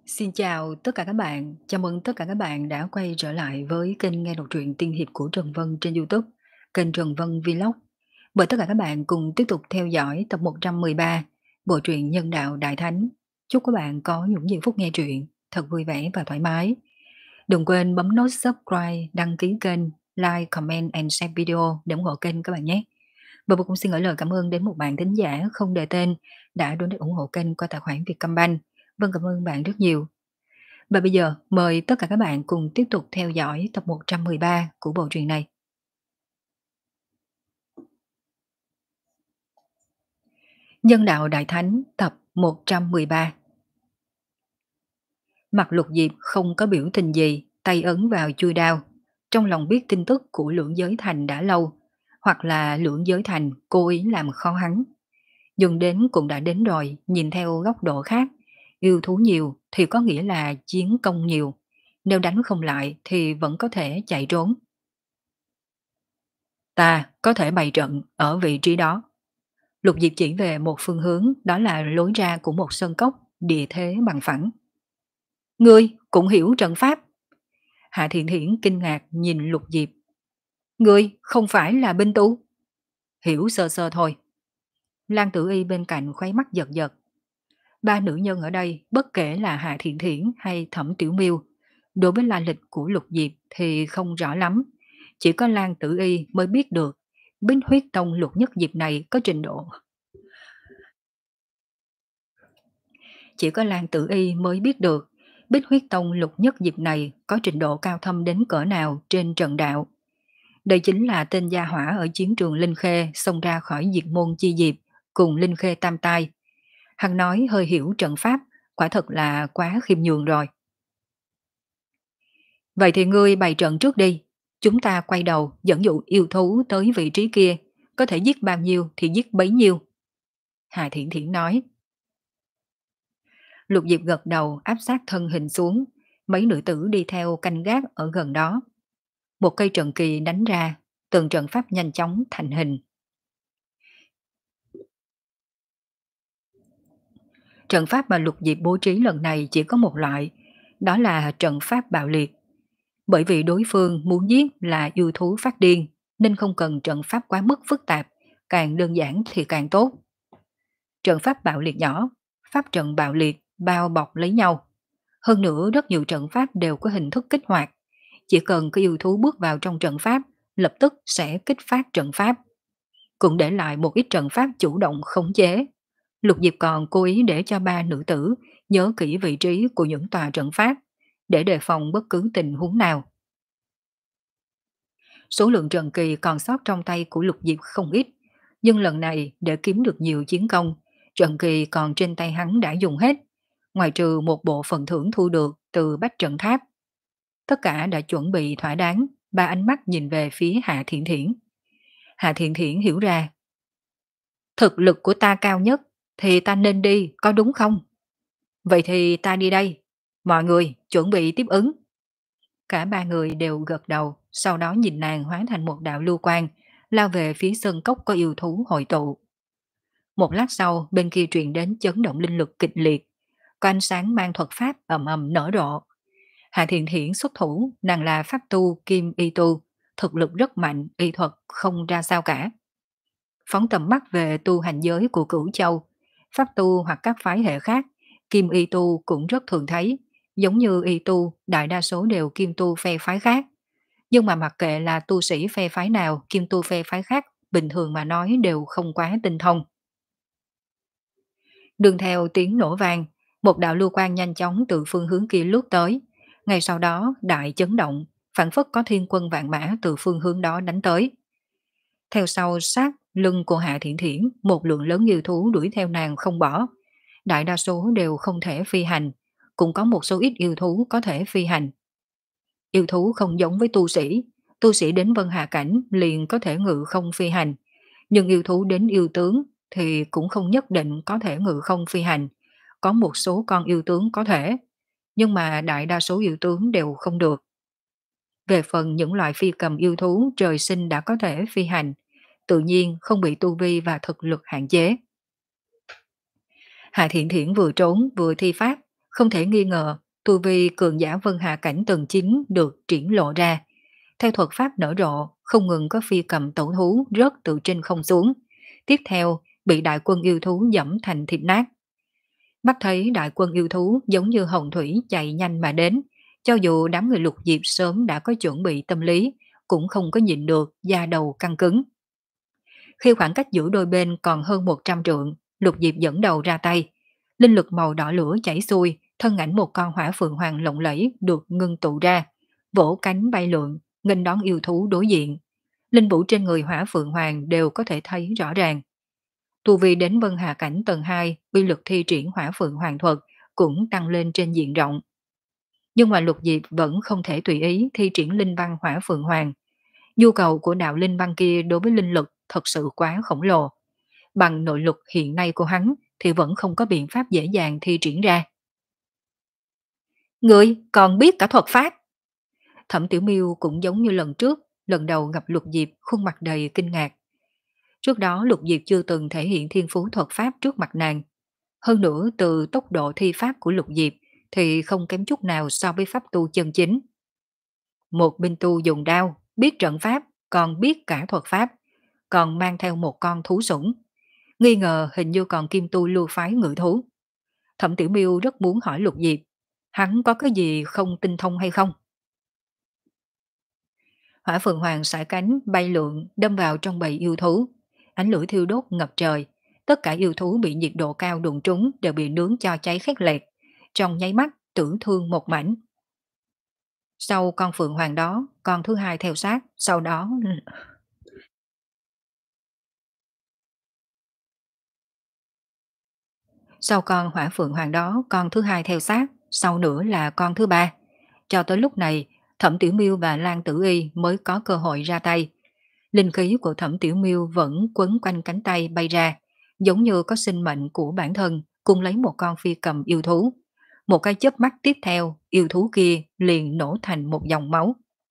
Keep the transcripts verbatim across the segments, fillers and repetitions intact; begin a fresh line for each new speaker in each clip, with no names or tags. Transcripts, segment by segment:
Xin chào tất cả các bạn, chào mừng tất cả các bạn đã quay trở lại với kênh nghe đọc truyện tiên hiệp của Trần Vân trên YouTube, kênh Trần Vân Vlog. Mời tất cả các bạn cùng tiếp tục theo dõi tập một trăm mười ba bộ truyện Nhân đạo Đại Thánh. Chúc các bạn có những giây phút nghe truyện thật vui vẻ và thoải mái. Đừng quên bấm nút subscribe, đăng ký kênh, like, comment and share video để ủng hộ kênh các bạn nhé. Và cũng xin gửi lời cảm ơn đến một bạn thính giả không đề tên đã donate ủng hộ kênh qua tài khoản Vietcombank. Vâng, cảm ơn bạn rất nhiều. Và bây giờ mời tất cả các bạn cùng tiếp tục theo dõi tập một trăm mười ba của bộ truyện này. Nhân đạo Đại Thánh tập một trăm mười ba. Mặt Lục Diệp không có biểu tình gì, tay ấn vào chui đao. Trong lòng biết tin tức của Lưỡng Giới Thành đã lâu, hoặc là Lưỡng Giới Thành cố ý làm khó hắn. Nhưng đến cũng đã đến rồi, nhìn theo góc độ khác, yêu thú nhiều thì có nghĩa là chiến công nhiều. Nếu đánh không lại thì vẫn có thể chạy trốn. Ta có thể bày trận ở vị trí đó. Lục Diệp chỉ về một phương hướng, đó là lối ra của một sơn cốc, địa thế bằng phẳng. Ngươi cũng hiểu trận pháp. Hạ Thiện Thiển kinh ngạc nhìn Lục Diệp. Ngươi không phải là binh tu? Hiểu sơ sơ thôi. Lan Tử Y bên cạnh khuấy mắt giật giật. Ba nữ nhân ở đây, bất kể là Hạ Thiện Thiển hay Thẩm Tiểu Miêu, đối với la lịch của Lục Diệp thì không rõ lắm. Chỉ có Lan Tử Y mới biết được Bích Huyết Tông Lục Nhất Diệp này có trình độ. Chỉ có Lan Tử Y mới biết được Bích Huyết Tông Lục Nhất Diệp này có trình độ cao thâm đến cỡ nào trên trận đạo. Đây chính là tên gia hỏa ở chiến trường Linh Khê xông ra khỏi diệt môn chi diệp cùng Linh Khê tam tai. Hắn nói hơi hiểu trận pháp, quả thật là quá khiêm nhường rồi. Vậy thì ngươi bày trận trước đi, chúng ta quay đầu dẫn dụ yêu thú tới vị trí kia, có thể giết bao nhiêu thì giết bấy nhiêu. Hà Thiển Thiển nói. Lục Diệp gật đầu áp sát thân hình xuống, mấy nữ tử đi theo canh gác ở gần đó. Một cây trận kỳ đánh ra, từng trận pháp nhanh chóng thành hình. Trận pháp mà Lục Diệp bố trí lần này chỉ có một loại, đó là trận pháp bạo liệt. Bởi vì đối phương muốn giết là yêu thú phát điên, nên không cần trận pháp quá mức phức tạp, càng đơn giản thì càng tốt. Trận pháp bạo liệt nhỏ, pháp trận bạo liệt bao bọc lấy nhau. Hơn nữa rất nhiều trận pháp đều có hình thức kích hoạt. Chỉ cần có yêu thú bước vào trong trận pháp, lập tức sẽ kích phát trận pháp. Cũng để lại một ít trận pháp chủ động khống chế. Lục Diệp còn cố ý để cho ba nữ tử nhớ kỹ vị trí của những tòa trận pháp, để đề phòng bất cứ tình huống nào. Số lượng trận kỳ còn sót trong tay của Lục Diệp không ít, nhưng lần này để kiếm được nhiều chiến công, trận kỳ còn trên tay hắn đã dùng hết, ngoài trừ một bộ phần thưởng thu được từ bách trận tháp. Tất cả đã chuẩn bị thỏa đáng, ba ánh mắt nhìn về phía Hạ Thiện Thiển. Hạ Thiện Thiển hiểu ra. Thực lực của ta cao nhất, thì ta nên đi, có đúng không? Vậy thì ta đi đây. Mọi người chuẩn bị tiếp ứng. Cả ba người đều gật đầu, sau đó nhìn nàng hóa thành một đạo lưu quang, lao về phía sơn cốc có yêu thú hội tụ. Một lát sau, bên kia truyền đến chấn động linh lực kịch liệt, có ánh sáng mang thuật pháp ầm ầm nở rộ. Hạ Thiện Thiển xuất thủ, nàng là pháp tu kim y tu, thực lực rất mạnh, y thuật không ra sao cả. Phóng tầm mắt về tu hành giới của Cửu Châu, pháp tu hoặc các phái hệ khác, kim y tu cũng rất thường thấy, giống như y tu, đại đa số đều kim tu phe phái khác. Nhưng mà mặc kệ là tu sĩ phe phái nào, kim tu phe phái khác, bình thường mà nói đều không quá tinh thông. Đường theo tiếng nổ vang, một đạo lưu quang nhanh chóng từ phương hướng kia lướt tới. Ngay sau đó, đại chấn động, phản phất có thiên quân vạn mã từ phương hướng đó đánh tới. Theo sau sát lưng của Hạ Thiện Thiển, một lượng lớn yêu thú đuổi theo nàng không bỏ. Đại đa số đều không thể phi hành, cũng có một số ít yêu thú có thể phi hành. Yêu thú không giống với tu sĩ, tu sĩ đến Vân Hà Cảnh liền có thể ngự không phi hành, nhưng yêu thú đến yêu tướng thì cũng không nhất định có thể ngự không phi hành. Có một số con yêu tướng có thể, nhưng mà đại đa số yêu tướng đều không được. Về phần những loại phi cầm yêu thú trời sinh đã có thể phi hành, tự nhiên không bị tu vi và thực lực hạn chế. Hạ Thiện Thiển vừa trốn vừa thi pháp, Không thể nghi ngờ, tu vi cường giả Vân Hà cảnh tầng chín được triển lộ ra. Theo thuật pháp nở rộ, không ngừng có phi cầm tẩu thú rớt từ trên không xuống. Tiếp theo, bị đại quân yêu thú dẫm thành thịt nát. Mắt thấy đại quân yêu thú giống như hồng thủy chạy nhanh mà đến, cho dù đám người lục diệp sớm đã có chuẩn bị tâm lý, cũng không có nhịn được, da đầu căng cứng. Khi khoảng cách giữa đôi bên còn hơn một trăm trượng, lục diệp dẫn đầu ra tay. Linh lực màu đỏ lửa chảy xuôi, thân ảnh một con hỏa phượng hoàng lộng lẫy được ngưng tụ ra, vỗ cánh bay lượn, nghênh đón yêu thú đối diện. Linh vũ trên người hỏa phượng hoàng đều có thể thấy rõ ràng. Tu vi đến Vân Hà cảnh tầng hai, uy lực thi triển hỏa phượng hoàng thuật cũng tăng lên trên diện rộng. Nhưng mà Lục Diệp vẫn không thể tùy ý thi triển linh văn hỏa phượng hoàng. Nhu cầu của đạo linh văn kia đối với linh lực thật sự quá khổng lồ. Bằng nội lực hiện nay của hắn thì vẫn không có biện pháp dễ dàng thi triển ra. Người còn biết cả thuật pháp. Thẩm Tiểu Miêu cũng giống như lần trước, lần đầu gặp Lục Diệp khuôn mặt đầy kinh ngạc. Trước đó Lục Diệp chưa từng thể hiện thiên phú thuật pháp trước mặt nàng. Hơn nữa từ tốc độ thi pháp của Lục Diệp thì không kém chút nào so với pháp tu chân chính. Một binh tu dùng đao, biết trận pháp, còn biết cả thuật pháp, còn mang theo một con thú sủng. Nghi ngờ hình như còn kim tu lưu phái ngự thú. Thẩm Tiểu Miêu rất muốn hỏi Lục Diệp, hắn có cái gì không tinh thông hay không? Hỏa Phượng Hoàng sải cánh bay lượn đâm vào trong bầy yêu thú. Ánh lửa thiêu đốt ngập trời. Tất cả yêu thú bị nhiệt độ cao đụng trúng đều bị nướng cho cháy khét lẹt. Trong nháy mắt tử thương một mảnh. Sau con Phượng Hoàng đó, con thứ hai theo sát, sau đó... Sau con Hỏa Phượng Hoàng đó, con thứ hai theo sát, sau nữa là con thứ ba. Cho tới lúc này, Thẩm Tiểu Miêu và Lan Tử Y mới có cơ hội ra tay. Linh khí của Thẩm Tiểu Miêu vẫn quấn quanh cánh tay bay ra, giống như có sinh mệnh của bản thân, cùng lấy một con phi cầm yêu thú. Một cái chớp mắt tiếp theo, yêu thú kia liền nổ thành một dòng máu.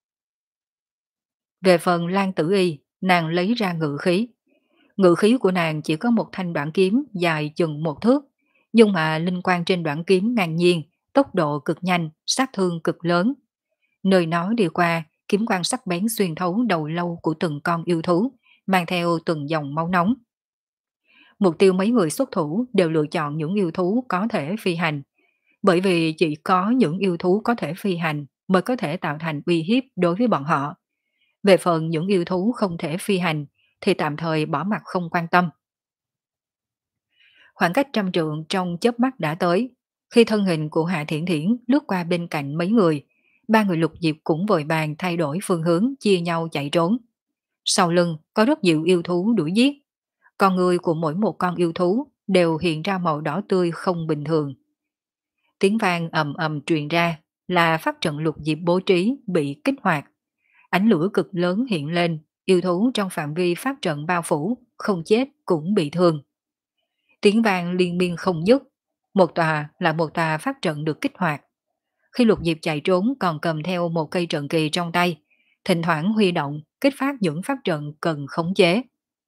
Về phần Lan Tử Y, nàng lấy ra ngự khí. Ngự khí của nàng chỉ có một thanh đoạn kiếm dài chừng một thước, nhưng mà linh quang trên đoạn kiếm ngang nhiên, tốc độ cực nhanh, sát thương cực lớn. Nơi nó đi qua, kiếm quang sắc bén xuyên thấu đầu lâu của từng con yêu thú, mang theo từng dòng máu nóng. Mục tiêu mấy người xuất thủ đều lựa chọn những yêu thú có thể phi hành, bởi vì chỉ có những yêu thú có thể phi hành mới có thể tạo thành uy hiếp đối với bọn họ. Về phần những yêu thú không thể phi hành thì tạm thời bỏ mặt không quan tâm. Khoảng cách trăm trượng trong chớp mắt đã tới, khi thân hình của Hạ Thiển Thiển lướt qua bên cạnh mấy người, ba người Lục Diệp cũng vội vàng thay đổi phương hướng chia nhau chạy trốn. Sau lưng có rất nhiều yêu thú đuổi giết, con người của mỗi một con yêu thú đều hiện ra màu đỏ tươi không bình thường. Tiếng vang ầm ầm truyền ra là pháp trận Lục Diệp bố trí bị kích hoạt. Ánh lửa cực lớn hiện lên, yêu thú trong phạm vi pháp trận bao phủ, không chết cũng bị thương. Tiếng vang liên miên không dứt, một tòa là một tòa pháp trận được kích hoạt. Khi Lục Diệp chạy trốn còn cầm theo một cây trận kỳ trong tay, thỉnh thoảng huy động, kích phát những pháp trận cần khống chế.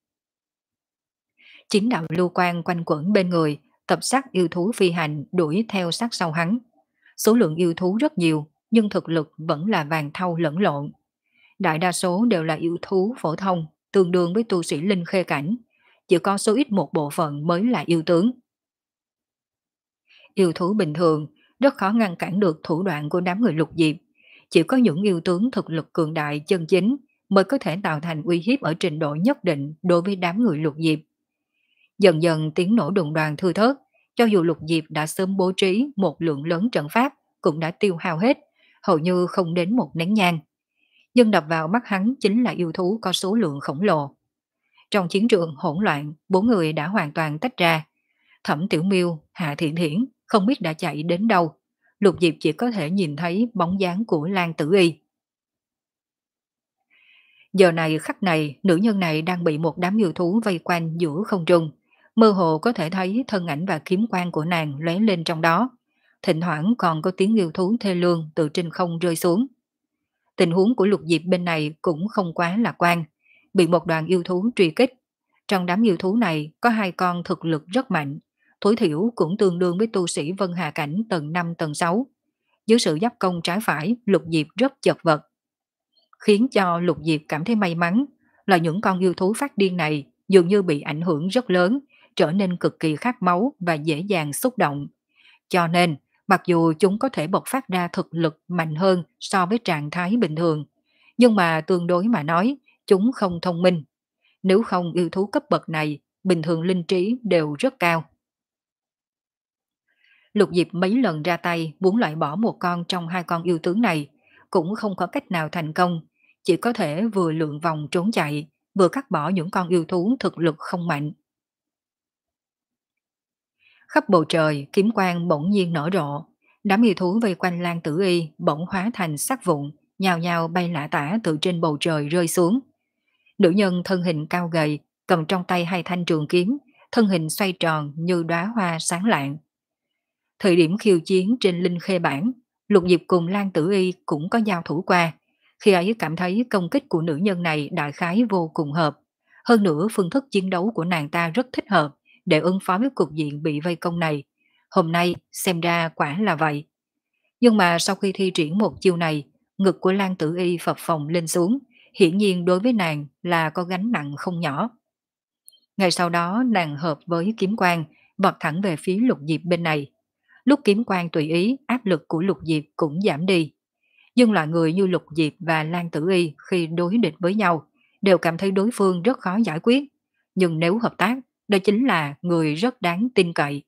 Chính đạo lưu quan quanh quẩn bên người, tập sát yêu thú phi hành đuổi theo sát sau hắn. Số lượng yêu thú rất nhiều, nhưng thực lực vẫn là vàng thau lẫn lộn. Đại đa số đều là yêu thú phổ thông, tương đương với tu sĩ linh khê cảnh. Chỉ có số ít một bộ phận mới là yêu tướng. Yêu thú bình thường rất khó ngăn cản được thủ đoạn của đám người Lục Diệp. Chỉ có những yêu tướng thực lực cường đại chân chính mới có thể tạo thành uy hiếp ở trình độ nhất định đối với đám người Lục Diệp. Dần dần tiếng nổ đùng đoàn thưa thớt, cho dù Lục Diệp đã sớm bố trí một lượng lớn trận pháp cũng đã tiêu hao hết, hầu như không đến một nén nhang. Nhưng đập vào mắt hắn chính là yêu thú có số lượng khổng lồ. Trong chiến trường hỗn loạn, bốn người đã hoàn toàn tách ra. Thẩm Tiểu Miêu, Hạ Thiện Thiển không biết đã chạy đến đâu. Lục Diệp chỉ có thể nhìn thấy bóng dáng của Lan Tử Y. Giờ này khắc này, nữ nhân này đang bị một đám yêu thú vây quanh giữa không trung. Mơ hồ có thể thấy thân ảnh và kiếm quang của nàng lóe lên trong đó. Thỉnh thoảng còn có tiếng yêu thú thê lương từ trên không rơi xuống. Tình huống của Lục Diệp bên này cũng không quá lạc quan. Bị một đoàn yêu thú truy kích. Trong đám yêu thú này có hai con thực lực rất mạnh. tối thiểu cũng tương đương với tu sĩ Vân Hà Cảnh tầng năm tầng sáu. Dưới sự giáp công trái phải, Lục Diệp rất chật vật. Khiến cho Lục Diệp cảm thấy may mắn là những con yêu thú phát điên này dường như bị ảnh hưởng rất lớn, trở nên cực kỳ khát máu và dễ dàng xúc động. Cho nên, mặc dù chúng có thể bộc phát ra thực lực mạnh hơn so với trạng thái bình thường, nhưng mà tương đối mà nói, chúng không thông minh. Nếu không yêu thú cấp bậc này, bình thường linh trí đều rất cao. Lục Diệp mấy lần ra tay muốn loại bỏ một con trong hai con yêu tướng này, cũng không có cách nào thành công, chỉ có thể vừa lượn vòng trốn chạy, vừa cắt bỏ những con yêu thú thực lực không mạnh. Khắp bầu trời, kiếm quang bỗng nhiên nở rộ, đám yêu thú vây quanh Lan Tử Y bỗng hóa thành sắc vụn, nhào nhào bay lả tả từ trên bầu trời rơi xuống. Nữ nhân thân hình cao gầy, cầm trong tay hai thanh trường kiếm, thân hình xoay tròn như đóa hoa sáng lạng. Thời điểm khiêu chiến trên Linh Khê Bản, Lục Diệp cùng Lan Tử Y cũng có giao thủ qua. Khi ấy cảm thấy công kích của nữ nhân này đại khái vô cùng hợp. Hơn nữa phương thức chiến đấu của nàng ta rất thích hợp để ứng phó với cục diện bị vây công này. Hôm nay xem ra quả là vậy. Nhưng mà sau khi thi triển một chiêu này, ngực của Lan Tử Y phập phồng lên xuống, hiển nhiên đối với nàng là có gánh nặng không nhỏ. Ngày sau đó nàng hợp với kiếm quang, vọt thẳng về phía Lục Diệp bên này. Lúc kiếm quang tùy ý, áp lực của Lục Diệp cũng giảm đi. Nhưng loại người như Lục Diệp và Lan Tử Y khi đối địch với nhau đều cảm thấy đối phương rất khó giải quyết. Nhưng nếu hợp tác, đó chính là người rất đáng tin cậy.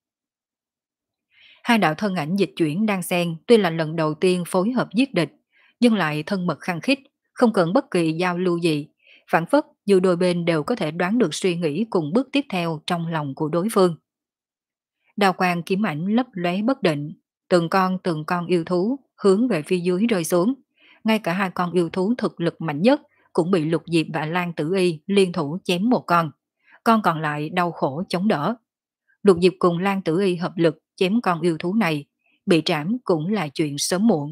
Hai đạo thân ảnh dịch chuyển đang xen tuy là lần đầu tiên phối hợp giết địch, nhưng lại thân mật khăng khít, không cần bất kỳ giao lưu gì. Phản phất dù đôi bên đều có thể đoán được suy nghĩ cùng bước tiếp theo trong lòng của đối phương. Đao quang kiếm ảnh lấp lóe bất định, từng con từng con yêu thú hướng về phía dưới rơi xuống. Ngay cả hai con yêu thú thực lực mạnh nhất cũng bị Lục Diệp và Lan Tử Y liên thủ chém một con. Con còn lại đau khổ chống đỡ. Lục Diệp cùng Lan Tử Y hợp lực chém con yêu thú này, bị trảm cũng là chuyện sớm muộn.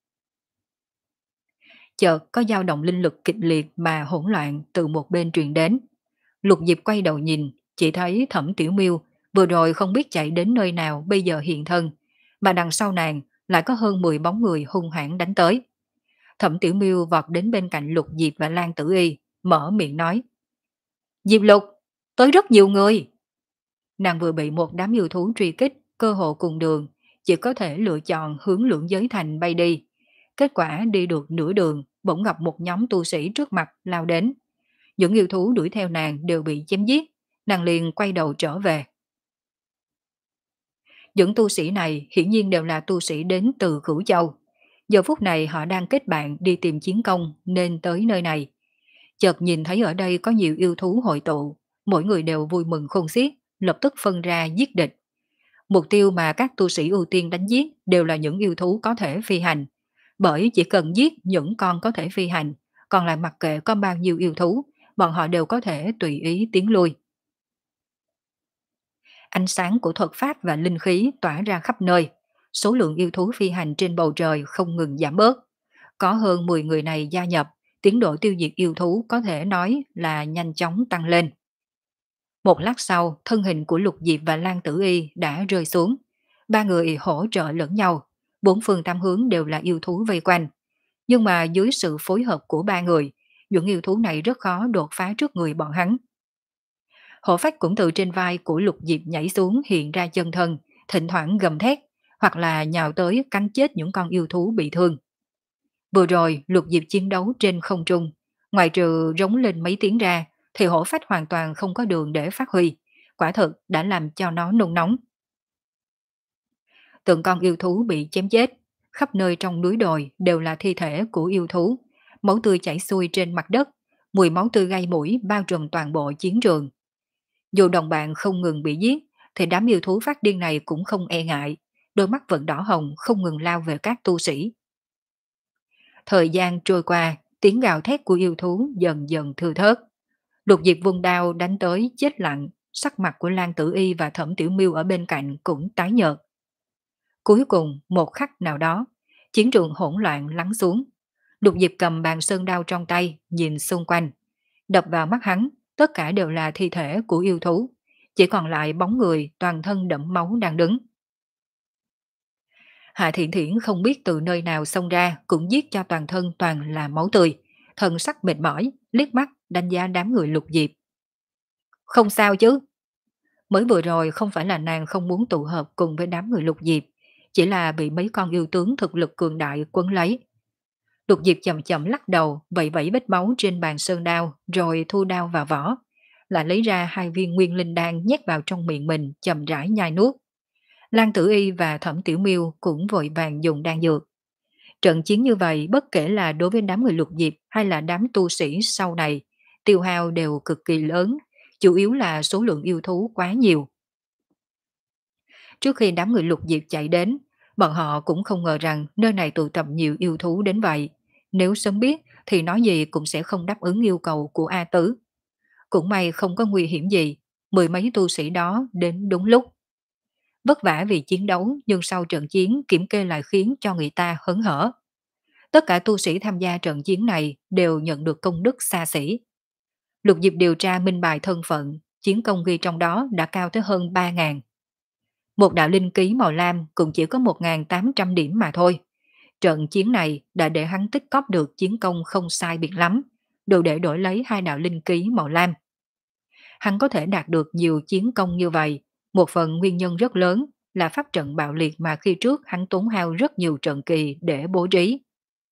Chợt có dao động linh lực kịch liệt mà hỗn loạn từ một bên truyền đến. Lục Diệp quay đầu nhìn, chỉ thấy Thẩm Tiểu Miêu vừa rồi không biết chạy đến nơi nào bây giờ hiện thân, mà đằng sau nàng lại có hơn mười bóng người hung hãn đánh tới. Thẩm Tiểu Miêu vọt đến bên cạnh Lục Diệp và Lan Tử Y, mở miệng nói: "Diệp Lục, tới rất nhiều người." Nàng vừa bị một đám yêu thú truy kích, cơ hội cùng đường, chỉ có thể lựa chọn hướng Lưỡng Giới Thành bay đi. Kết quả đi được nửa đường, bỗng gặp một nhóm tu sĩ trước mặt lao đến. Những yêu thú đuổi theo nàng đều bị chém giết, nàng liền quay đầu trở về. Những tu sĩ này hiển nhiên đều là tu sĩ đến từ Cửu Châu. Giờ phút này họ đang kết bạn đi tìm chiến công nên tới nơi này. Chợt nhìn thấy ở đây có nhiều yêu thú hội tụ, mỗi người đều vui mừng khôn xiết, lập tức phân ra giết địch. Mục tiêu mà các tu sĩ ưu tiên đánh giết đều là những yêu thú có thể phi hành, bởi chỉ cần giết những con có thể phi hành, còn lại mặc kệ có bao nhiêu yêu thú, bọn họ đều có thể tùy ý tiến lui. Ánh sáng của thuật pháp và linh khí tỏa ra khắp nơi, số lượng yêu thú phi hành trên bầu trời không ngừng giảm bớt. Có hơn mười người này gia nhập, tiến độ tiêu diệt yêu thú có thể nói là nhanh chóng tăng lên. Một lát sau, thân hình của Lục Diệp và Lan Tử Y đã rơi xuống. Ba người hỗ trợ lẫn nhau, bốn phương tám hướng đều là yêu thú vây quanh. Nhưng mà dưới sự phối hợp của ba người, những yêu thú này rất khó đột phá trước người bọn hắn. Hổ phách cũng từ trên vai của Lục Diệp nhảy xuống hiện ra chân thân, thỉnh thoảng gầm thét, hoặc là nhào tới cắn chết những con yêu thú bị thương. Vừa rồi Lục Diệp chiến đấu trên không trung, ngoài trừ rống lên mấy tiếng ra, thì hổ phách hoàn toàn không có đường để phát huy, quả thực đã làm cho nó nôn nóng. Từng con yêu thú bị chém chết, khắp nơi trong núi đồi đều là thi thể của yêu thú, máu tươi chảy xuôi trên mặt đất, mùi máu tươi gây mũi bao trùm toàn bộ chiến trường. Dù đồng bạn không ngừng bị giết, thì đám yêu thú phát điên này cũng không e ngại, đôi mắt vẫn đỏ hồng không ngừng lao về các tu sĩ. Thời gian trôi qua, tiếng gào thét của yêu thú dần dần thưa thớt. Lục Diệp vung đao đánh tới chết lặng, sắc mặt của Lan Tử Y và Thẩm Tiểu Miêu ở bên cạnh cũng tái nhợt. Cuối cùng, một khắc nào đó, chiến trường hỗn loạn lắng xuống. Lục Diệp cầm bàn sơn đao trong tay, nhìn xung quanh. Đập vào mắt hắn, tất cả đều là thi thể của yêu thú. chỉ còn lại bóng người toàn thân đẫm máu đang đứng. Hạ Thiện Thiển không biết từ nơi nào xông ra cũng giết cho toàn thân toàn là máu tươi, thân sắc mệt mỏi, liếc mắt đánh giá đám người Lục Diệp. Không sao chứ? Mới vừa rồi không phải là nàng không muốn tụ hợp cùng với đám người Lục Diệp, chỉ là bị mấy con yêu tướng thực lực cường đại quấn lấy. Lục Diệp chậm chậm lắc đầu, vẫy vẫy vết máu trên bàn sơn đao, rồi thu đao vào vỏ, lại lấy ra hai viên nguyên linh đan nhét vào trong miệng mình, chậm rãi nhai nuốt. Lan Tử Y và Thẩm Tiểu Miêu cũng vội vàng dùng đan dược. Trận chiến như vậy bất kể là đối với đám người Lục Diệp hay là đám tu sĩ sau này, tiêu hao đều cực kỳ lớn, chủ yếu là số lượng yêu thú quá nhiều. Trước khi đám người Lục Diệp chạy đến, bọn họ cũng không ngờ rằng nơi này tụ tập nhiều yêu thú đến vậy. Nếu sớm biết thì nói gì cũng sẽ không đáp ứng yêu cầu của A Tứ. Cũng may không có nguy hiểm gì, mười mấy tu sĩ đó đến đúng lúc. Vất vả vì chiến đấu nhưng sau trận chiến kiểm kê lại khiến cho người ta hớn hở. Tất cả tu sĩ tham gia trận chiến này đều nhận được công đức xa xỉ. Lục Diệp điều tra minh bài thân phận, chiến công ghi trong đó đã cao tới hơn ba ngàn. Một đạo linh ký màu lam cũng chỉ có một nghìn tám trăm điểm mà thôi. Trận chiến này đã để hắn tích cóp được chiến công không sai biệt lắm, đủ để đổi lấy hai đạo linh ký màu lam. Hắn có thể đạt được nhiều chiến công như vậy, một phần nguyên nhân rất lớn là pháp trận bạo liệt mà khi trước hắn tốn hao rất nhiều trận kỳ để bố trí.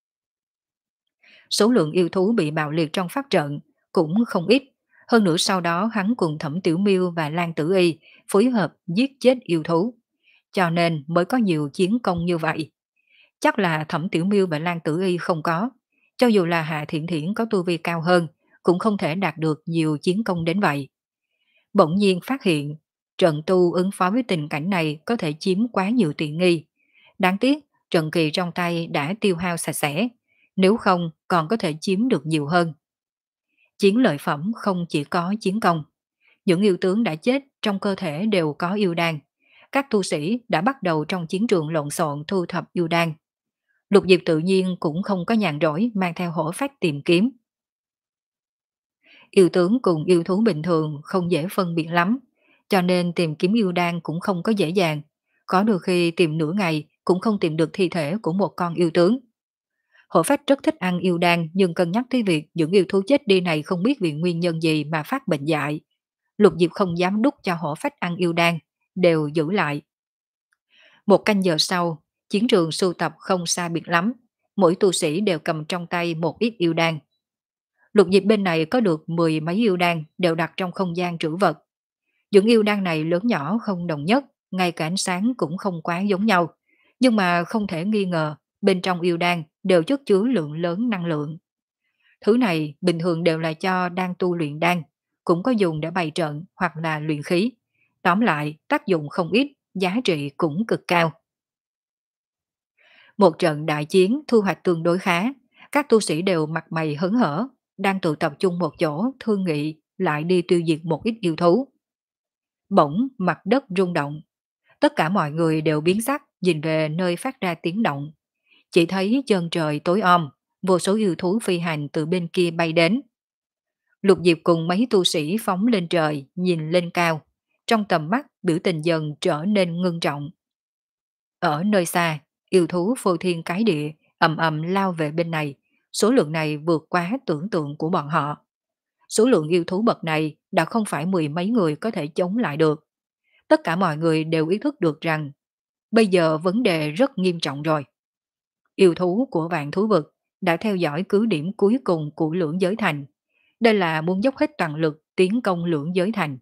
Số lượng yêu thú bị bạo liệt trong pháp trận cũng không ít, hơn nữa sau đó hắn cùng Thẩm Tiểu Miêu và Lan Tử Y phối hợp giết chết yêu thú, cho nên mới có nhiều chiến công như vậy. Chắc là Thẩm Tiểu Miêu và Lan Tử Y không có, cho dù là Hạ Thiện Thiển có tu vi cao hơn, cũng không thể đạt được nhiều chiến công đến vậy. Bỗng nhiên phát hiện, trận tu ứng phó với tình cảnh này có thể chiếm quá nhiều tiện nghi. Đáng tiếc, trận kỳ trong tay đã tiêu hao sạch sẽ, nếu không còn có thể chiếm được nhiều hơn. Chiến lợi phẩm không chỉ có chiến công. Những yêu tướng đã chết trong cơ thể đều có yêu đan. Các tu sĩ đã bắt đầu trong chiến trường lộn xộn thu thập yêu đan. Lục Diệp tự nhiên cũng không có nhàn rỗi mang theo hổ phách tìm kiếm. Yêu tướng cùng yêu thú bình thường không dễ phân biệt lắm, cho nên tìm kiếm yêu đan cũng không có dễ dàng. Có đôi khi tìm nửa ngày cũng không tìm được thi thể của một con yêu tướng. Hổ phách rất thích ăn yêu đan nhưng cân nhắc tới việc những yêu thú chết đi này không biết vì nguyên nhân gì mà phát bệnh dại. Lục Diệp không dám đút cho hổ phách ăn yêu đan, đều giữ lại. Một canh giờ sau, chiến trường sưu tập không xa biệt lắm, mỗi tu sĩ đều cầm trong tay một ít yêu đan. Lục Diệp bên này có được mười mấy yêu đan đều đặt trong không gian trữ vật. Những yêu đan này lớn nhỏ không đồng nhất, ngay cả ánh sáng cũng không quá giống nhau, nhưng mà không thể nghi ngờ bên trong yêu đan đều chất chứa lượng lớn năng lượng. Thứ này bình thường đều là cho đang tu luyện đan, cũng có dùng để bày trận hoặc là luyện khí. Tóm lại, tác dụng không ít, giá trị cũng cực cao. Một trận đại chiến thu hoạch tương đối khá, các tu sĩ đều mặt mày hớn hở, đang tụ tập trung một chỗ thương nghị lại đi tiêu diệt một ít yêu thú. Bỗng mặt đất rung động, tất cả mọi người đều biến sắc nhìn về nơi phát ra tiếng động. Chỉ thấy chân trời tối om, vô số yêu thú phi hành từ bên kia bay đến. Lục Diệp cùng mấy tu sĩ phóng lên trời, nhìn lên cao. Trong tầm mắt, biểu tình dần trở nên ngưng trọng. Ở nơi xa, yêu thú phô thiên cái địa, ầm ầm lao về bên này. Số lượng này vượt quá tưởng tượng của bọn họ. Số lượng yêu thú bậc này đã không phải mười mấy người có thể chống lại được. Tất cả mọi người đều ý thức được rằng bây giờ vấn đề rất nghiêm trọng rồi. Yêu thú của vạn thú vực đã theo dõi cứ điểm cuối cùng của lưỡng giới thành. Đây là muốn dốc hết toàn lực tiến công lưỡng giới thành.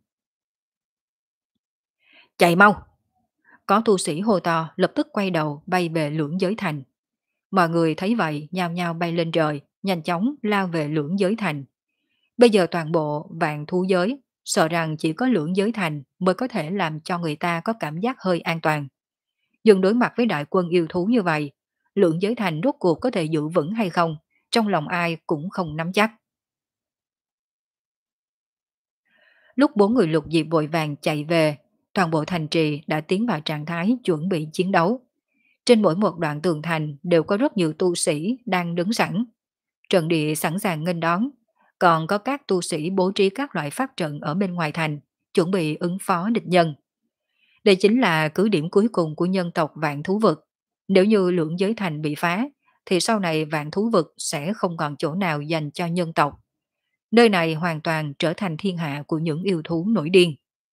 Chạy mau! Có tu sĩ hô to lập tức quay đầu bay về lưỡng giới thành. Mọi người thấy vậy nhao nhao bay lên trời, nhanh chóng lao về lưỡng giới thành. Bây giờ toàn bộ vạn thú giới sợ rằng chỉ có lưỡng giới thành mới có thể làm cho người ta có cảm giác hơi an toàn. Nhưng đối mặt với đại quân yêu thú như vậy, lưỡng giới thành rốt cuộc có thể giữ vững hay không, trong lòng ai cũng không nắm chắc. Lúc bốn người Lục Diệp vội vàng chạy về, toàn bộ thành trì đã tiến vào trạng thái chuẩn bị chiến đấu. Trên mỗi một đoạn tường thành đều có rất nhiều tu sĩ đang đứng sẵn. Trận địa sẵn sàng nghênh đón, còn có các tu sĩ bố trí các loại pháp trận ở bên ngoài thành, chuẩn bị ứng phó địch nhân. Đây chính là cứ điểm cuối cùng của nhân tộc Vạn Thú Vực. Nếu như lưỡng giới thành bị phá, thì sau này Vạn Thú Vực sẽ không còn chỗ nào dành cho nhân tộc. Nơi này hoàn toàn trở thành thiên hạ của những yêu thú nổi điên.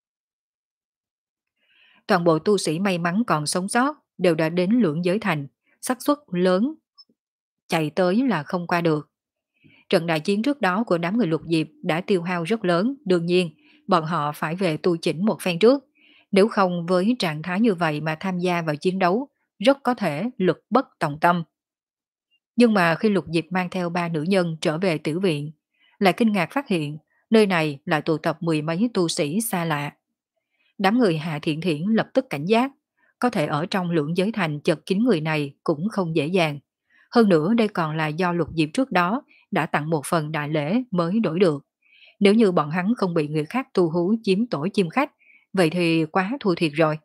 Toàn bộ tu sĩ may mắn còn sống sót đều đã đến lưỡng giới thành, xác suất lớn chạy tới là không qua được. Trận đại chiến trước đó của đám người Lục Diệp đã tiêu hao rất lớn, đương nhiên bọn họ phải về tu chỉnh một phen trước. Nếu không với trạng thái như vậy mà tham gia vào chiến đấu, rất có thể lực bất tòng tâm. Nhưng mà khi Lục Diệp mang theo ba nữ nhân trở về tiểu viện, lại kinh ngạc phát hiện nơi này lại tụ tập mười mấy tu sĩ xa lạ. Đám người Hạ Thiện Thiển lập tức cảnh giác, có thể ở trong lưỡng giới thành chật kín người này cũng không dễ dàng. Hơn nữa đây còn là do Lục Diệp trước đó đã tặng một phần đại lễ mới đổi được. Nếu như bọn hắn không bị người khác tu hú chiếm tổ chim khách, vậy thì quá thua thiệt rồi.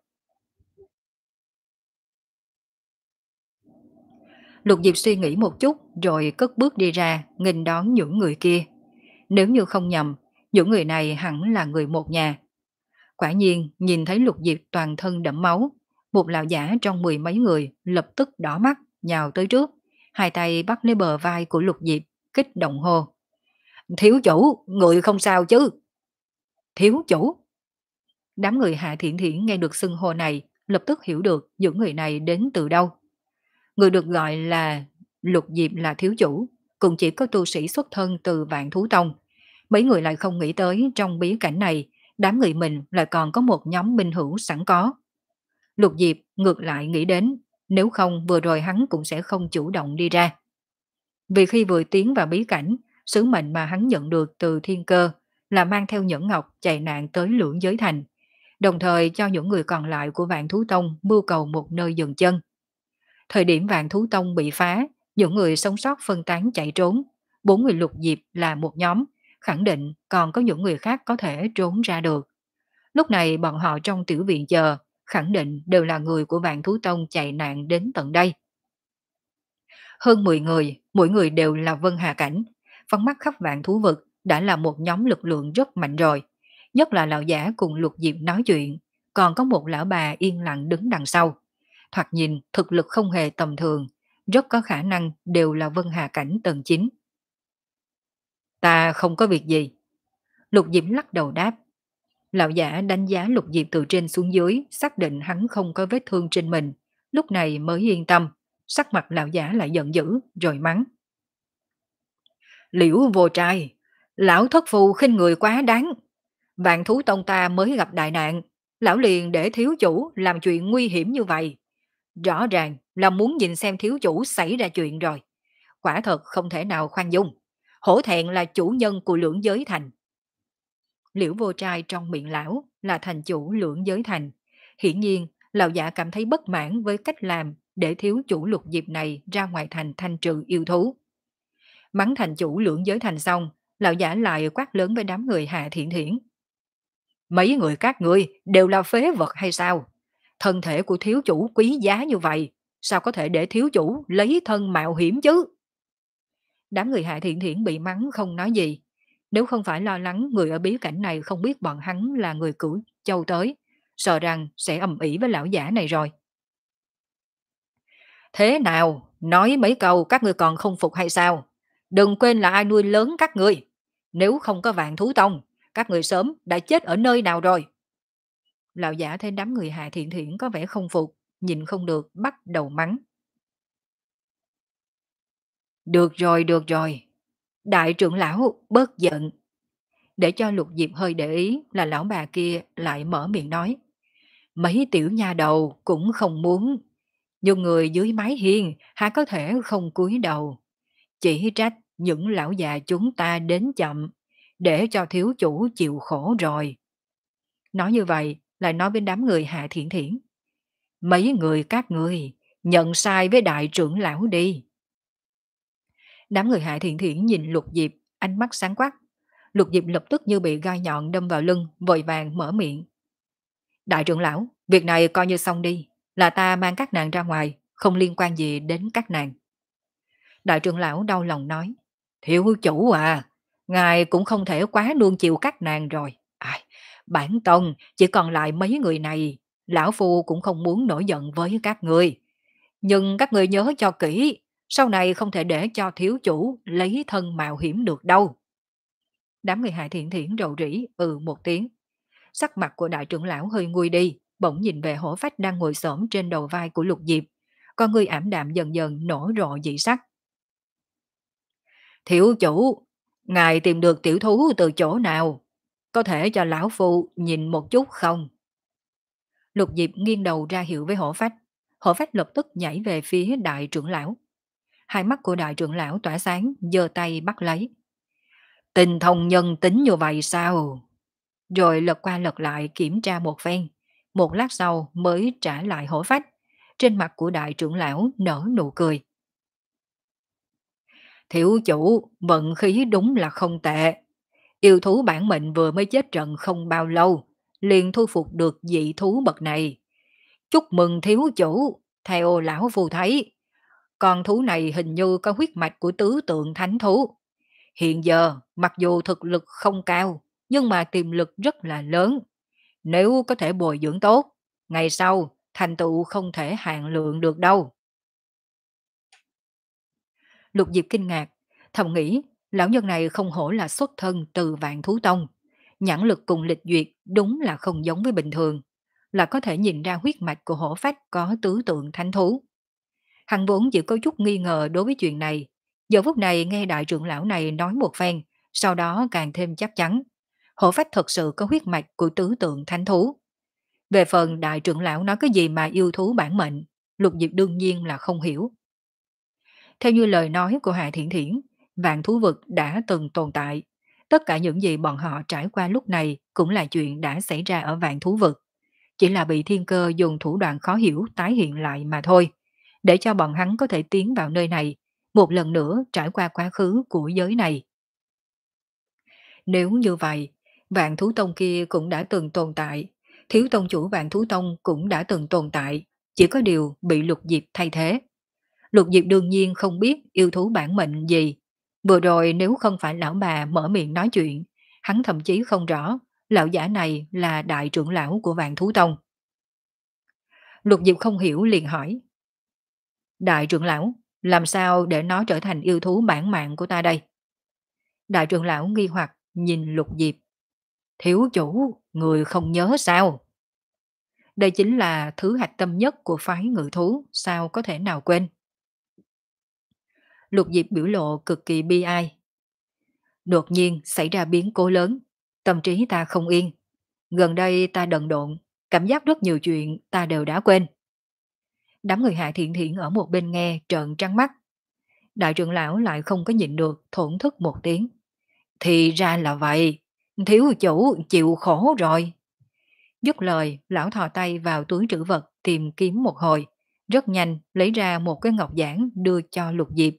Lục Diệp suy nghĩ một chút rồi cất bước đi ra, nghênh đón những người kia. Nếu như không nhầm, những người này hẳn là người một nhà. Quả nhiên, nhìn thấy Lục Diệp toàn thân đẫm máu, một lão giả trong mười mấy người lập tức đỏ mắt, nhào tới trước, hai tay bắt lấy bờ vai của Lục Diệp, kích động hô. Thiếu chủ, người không sao chứ? Thiếu chủ? Đám người Hạ Thiện Thiển nghe được xưng hô này, lập tức hiểu được những người này đến từ đâu. Người được gọi là Lục Diệp là thiếu chủ, cũng chỉ có tu sĩ xuất thân từ Vạn Thú Tông. Mấy người lại không nghĩ tới trong bí cảnh này, đám người mình lại còn có một nhóm minh hữu sẵn có. Lục Diệp ngược lại nghĩ đến, nếu không vừa rồi hắn cũng sẽ không chủ động đi ra. Vì khi vừa tiến vào bí cảnh, sứ mệnh mà hắn nhận được từ thiên cơ là mang theo nhẫn ngọc chạy nạn tới lưỡng giới thành, đồng thời cho những người còn lại của Vạn Thú Tông mưu cầu một nơi dừng chân. Thời điểm Vạn Thú Tông bị phá, những người sống sót phân tán chạy trốn, bốn người Lục Diệp là một nhóm, khẳng định còn có những người khác có thể trốn ra được. Lúc này bọn họ trong tiểu viện chờ, khẳng định đều là người của Vạn Thú Tông chạy nạn đến tận đây. Hơn mười người, mỗi người đều là Vân Hà Cảnh, phóng mắt khắp Vạn Thú Vực đã là một nhóm lực lượng rất mạnh rồi. Nhất là lão giả cùng Lục Diệp nói chuyện, còn có một lão bà yên lặng đứng đằng sau. Thoạt nhìn thực lực không hề tầm thường, rất có khả năng đều là Vân Hà Cảnh tầng chín. Ta không có việc gì. Lục Diệp lắc đầu đáp. Lão giả đánh giá Lục Diệp từ trên xuống dưới, xác định hắn không có vết thương trên mình, lúc này mới yên tâm. Sắc mặt lão giả lại giận dữ, rồi mắng. Liễu vô trai, lão thất phù khinh người quá đáng. Vạn Thú Tông ta mới gặp đại nạn, lão liền để thiếu chủ làm chuyện nguy hiểm như vậy. Rõ ràng là muốn nhìn xem thiếu chủ xảy ra chuyện rồi. Quả thật không thể nào khoan dung. Hổ thẹn là chủ nhân của lưỡng giới thành. Liễu vô trai trong miệng lão là thành chủ lưỡng giới thành. Hiển nhiên, lão giả cảm thấy bất mãn với cách làm để thiếu chủ Lục Diệp này ra ngoài thành thanh trừ yêu thú. Mắng thành chủ lưỡng giới thành xong, lão giả lại quát lớn với đám người Hạ Thiện Thiển. Mấy người các ngươi đều là phế vật hay sao? Thân thể của thiếu chủ quý giá như vậy, sao có thể để thiếu chủ lấy thân mạo hiểm chứ? Đám người Hạ Thiện Thiển bị mắng không nói gì. Nếu không phải lo lắng người ở bí cảnh này không biết bọn hắn là người cửu châu tới, sợ rằng sẽ ầm ĩ với lão giả này rồi. Thế nào, nói mấy câu các ngươi còn không phục hay sao? Đừng quên là ai nuôi lớn các ngươi. Nếu không có Vạn Thú Tông, các ngươi sớm đã chết ở nơi nào rồi? Lão giả thấy đám người Hạ Thiện Thiển có vẻ không phục, nhìn không được bắt đầu mắng. Được rồi, được rồi. Đại trưởng lão bớt giận. Để cho Lục Diệp hơi để ý là lão bà kia lại mở miệng nói. Mấy tiểu nha đầu cũng không muốn. Nhưng người dưới mái hiên há có thể không cúi đầu. Chỉ trách những lão già chúng ta đến chậm, để cho thiếu chủ chịu khổ rồi. Nói như vậy, lại nói với đám người Hạ Thiện Thiển. Mấy người các người, nhận sai với đại trưởng lão đi. Đám người Hạ Thiện Thiển nhìn Lục Diệp, ánh mắt sáng quắc. Lục Diệp lập tức như bị gai nhọn đâm vào lưng, vội vàng mở miệng. Đại trưởng lão, việc này coi như xong đi, là ta mang các nàng ra ngoài, không liên quan gì đến các nàng. Đại trưởng lão đau lòng nói. Thiếu chủ à, ngài cũng không thể quá nuông chiều các nàng rồi. Ai, Bản tông chỉ còn lại mấy người này, lão phu cũng không muốn nổi giận với các người. Nhưng các người nhớ cho kỹ, sau này không thể để cho thiếu chủ lấy thân mạo hiểm được đâu. Đám người Hạ Thiện Thiển rầu rĩ ừ một tiếng. Sắc mặt của đại trưởng lão hơi nguôi đi, bỗng nhìn về hổ phách đang ngồi xổm trên đầu vai của Lục Diệp. Con người ảm đạm dần dần nổi rộ dị sắc. Thiếu chủ, ngài tìm được tiểu thú từ chỗ nào? Có thể cho lão phu nhìn một chút không? Lục Diệp nghiêng đầu ra hiệu với hổ phách. Hổ phách lập tức nhảy về phía đại trưởng lão. Hai mắt của đại trưởng lão tỏa sáng, giơ tay bắt lấy. Tình thông nhân tính như vậy sao? Rồi lật qua lật lại kiểm tra một phen. Một lát sau mới trả lại hổ phách. Trên mặt của đại trưởng lão nở nụ cười. Thiếu chủ, vận khí đúng là không tệ. Yêu thú bản mệnh vừa mới chết trận không bao lâu, liền thu phục được dị thú bậc này. Chúc mừng thiếu chủ, theo lão phu thấy, con thú này hình như có huyết mạch của tứ tượng thánh thú. Hiện giờ, mặc dù thực lực không cao, nhưng mà tiềm lực rất là lớn. Nếu có thể bồi dưỡng tốt, ngày sau thành tựu không thể hạn lượng được đâu. Lục Diệp kinh ngạc, thầm nghĩ, lão nhân này không hổ là xuất thân từ Vạn Thú Tông. Nhãn lực cùng lịch duyệt đúng là không giống với bình thường, là có thể nhìn ra huyết mạch của hổ phách có tứ tượng thánh thú. Hắn vốn chỉ có chút nghi ngờ đối với chuyện này, giờ phút này nghe đại trưởng lão này nói một phen, sau đó càng thêm chắc chắn. Hổ phách thật sự có huyết mạch của tứ tượng thánh thú. Về phần đại trưởng lão nói cái gì mà yêu thú bản mệnh, Lục Diệp đương nhiên là không hiểu. Theo như lời nói của Hạ Thiển Thiển, vạn thú vực đã từng tồn tại. Tất cả những gì bọn họ trải qua lúc này cũng là chuyện đã xảy ra ở vạn thú vực. Chỉ là bị thiên cơ dùng thủ đoạn khó hiểu tái hiện lại mà thôi. Để cho bọn hắn có thể tiến vào nơi này, một lần nữa trải qua quá khứ của giới này. Nếu như vậy, vạn thú tông kia cũng đã từng tồn tại. Thiếu tông chủ vạn thú tông cũng đã từng tồn tại. Chỉ có điều bị lục diệp thay thế. Lục Diệp đương nhiên không biết yêu thú bản mệnh gì. Vừa rồi nếu không phải lão bà mở miệng nói chuyện, hắn thậm chí không rõ lão giả này là đại trưởng lão của Vạn Thú Tông. Lục Diệp không hiểu liền hỏi. Đại trưởng lão, làm sao để nó trở thành yêu thú bản mạng của ta đây? Đại trưởng lão nghi hoặc nhìn Lục Diệp. Thiếu chủ, người không nhớ sao? Đây chính là thứ hạch tâm nhất của phái ngự thú, sao có thể nào quên? Lục Diệp biểu lộ cực kỳ bi ai. Đột nhiên xảy ra biến cố lớn, tâm trí ta không yên. Gần đây ta đần độn, cảm giác rất nhiều chuyện ta đều đã quên. Đám người Hạ Thiện Thiện ở một bên nghe trợn trắng mắt. Đại trưởng lão lại không có nhịn được thổn thức một tiếng. Thì ra là vậy, thiếu chủ chịu khổ rồi. Dứt lời, lão thò tay vào túi trữ vật tìm kiếm một hồi, rất nhanh lấy ra một cái ngọc giản đưa cho Lục Diệp.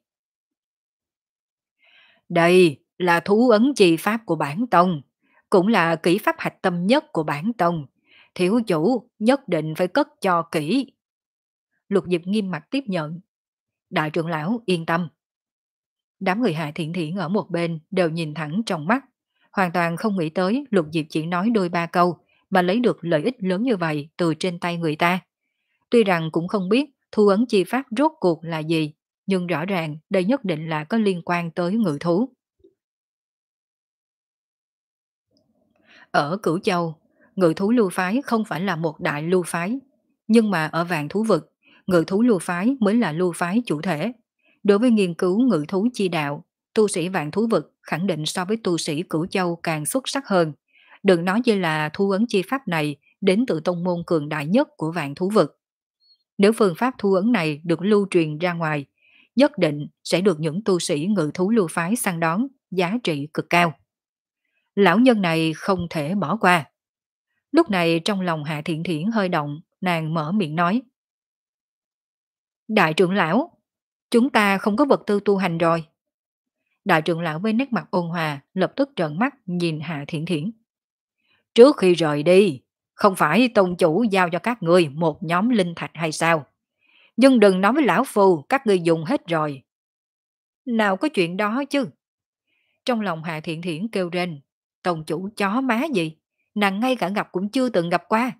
Đây là thú ấn chi pháp của bản tông, cũng là kỹ pháp hạch tâm nhất của bản tông. Thiếu chủ nhất định phải cất cho kỹ. Lục Diệp nghiêm mặt tiếp nhận. Đại trưởng lão yên tâm. Đám người Hạ Thiện Thiện ở một bên đều nhìn thẳng trong mắt. Hoàn toàn không nghĩ tới Lục Diệp chỉ nói đôi ba câu mà lấy được lợi ích lớn như vậy từ trên tay người ta. Tuy rằng cũng không biết thu ấn chi pháp rốt cuộc là gì, nhưng rõ ràng đây nhất định là có liên quan tới ngự thú. Ở Cửu Châu, ngự thú lưu phái không phải là một đại lưu phái, nhưng mà ở vạn thú vực, ngự thú lưu phái mới là lưu phái chủ thể. Đối với nghiên cứu ngự thú chi đạo, tu sĩ vạn thú vực khẳng định so với tu sĩ Cửu Châu càng xuất sắc hơn. Đừng nói như là thu ấn chi pháp này đến từ tông môn cường đại nhất của vạn thú vực. Nếu phương pháp thu ấn này được lưu truyền ra ngoài, nhất định sẽ được những tu sĩ ngự thú lưu phái săn đón, giá trị cực cao. Lão nhân này không thể bỏ qua. Lúc này trong lòng Hạ Thiện Thiển hơi động, nàng mở miệng nói. Đại trưởng lão, chúng ta không có vật tư tu hành rồi. Đại trưởng lão với nét mặt ôn hòa lập tức trợn mắt nhìn Hạ Thiện Thiển. Trước khi rời đi, không phải tông chủ giao cho các ngươi một nhóm linh thạch hay sao? Nhưng đừng nói với lão phu các ngươi dùng hết rồi. Nào có chuyện đó chứ. Trong lòng Hạ Thiện Thiển kêu rên, tông chủ chó má gì? nàng ngay cả gặp cũng chưa từng gặp qua.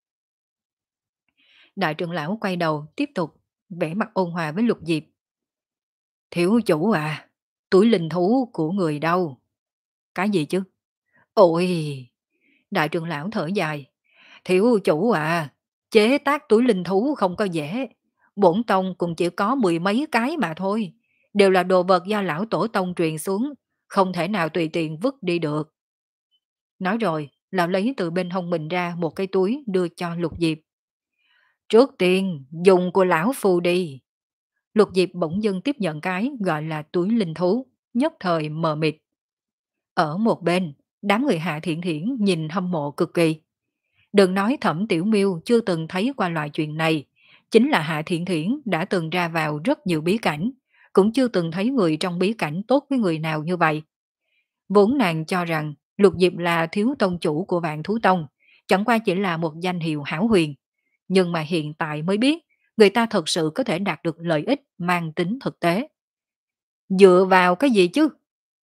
Đại trưởng lão quay đầu tiếp tục vẻ mặt ôn hòa với Lục Diệp. Thiếu chủ à, túi linh thú của người đâu? Cái gì chứ? Ôi! Đại trưởng lão thở dài. Thiếu chủ à, chế tác túi linh thú không có dễ. Bổn tông cũng chỉ có mười mấy cái mà thôi. Đều là đồ vật do lão tổ tông truyền xuống, không thể nào tùy tiện vứt đi được. Nói rồi, lão lấy từ bên hông mình ra một cái túi đưa cho Lục Diệp. Trước tiên, dùng của lão phu đi. Lục Diệp bỗng dưng tiếp nhận cái gọi là túi linh thú, nhất thời mờ mịt. Ở một bên, đám người Hạ Thiện Thiển nhìn hâm mộ cực kỳ. Đừng nói Thẩm Tiểu Miêu chưa từng thấy qua loại chuyện này, chính là Hạ Thiện Thiển đã từng ra vào rất nhiều bí cảnh, cũng chưa từng thấy người trong bí cảnh tốt với người nào như vậy. Vốn nàng cho rằng Lục Diệp là thiếu tông chủ của Vạn Thú Tông, chẳng qua chỉ là một danh hiệu hảo huyền. Nhưng mà hiện tại mới biết, người ta thật sự có thể đạt được lợi ích mang tính thực tế. Dựa vào cái gì chứ?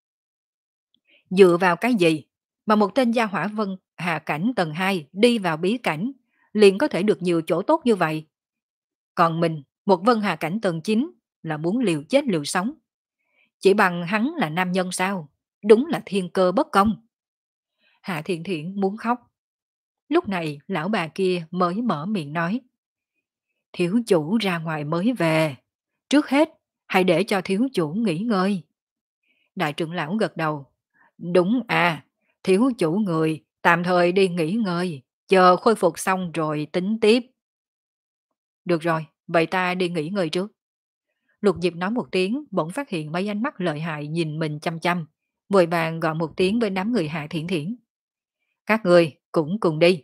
Dựa vào cái gì? Mà một tên gia hỏa vân hạ cảnh tầng hai đi vào bí cảnh, liền có thể được nhiều chỗ tốt như vậy. Còn mình, một vân hạ cảnh tầng chín là muốn liều chết liều sống. Chỉ bằng hắn là nam nhân sao? Đúng là thiên cơ bất công. Hạ Thiện Thiện muốn khóc. Lúc này lão bà kia mới mở miệng nói. Thiếu chủ ra ngoài mới về. Trước hết, hãy để cho thiếu chủ nghỉ ngơi. Đại trưởng lão gật đầu. Đúng à, thiếu chủ người, tạm thời đi nghỉ ngơi, chờ khôi phục xong rồi tính tiếp. Được rồi, vậy ta đi nghỉ ngơi trước. Lục Diệp nói một tiếng, bỗng phát hiện mấy ánh mắt lợi hại nhìn mình chăm chăm, vội vàng gọi một tiếng với đám người Hạ Thiển Thiển. Các người cũng cùng đi.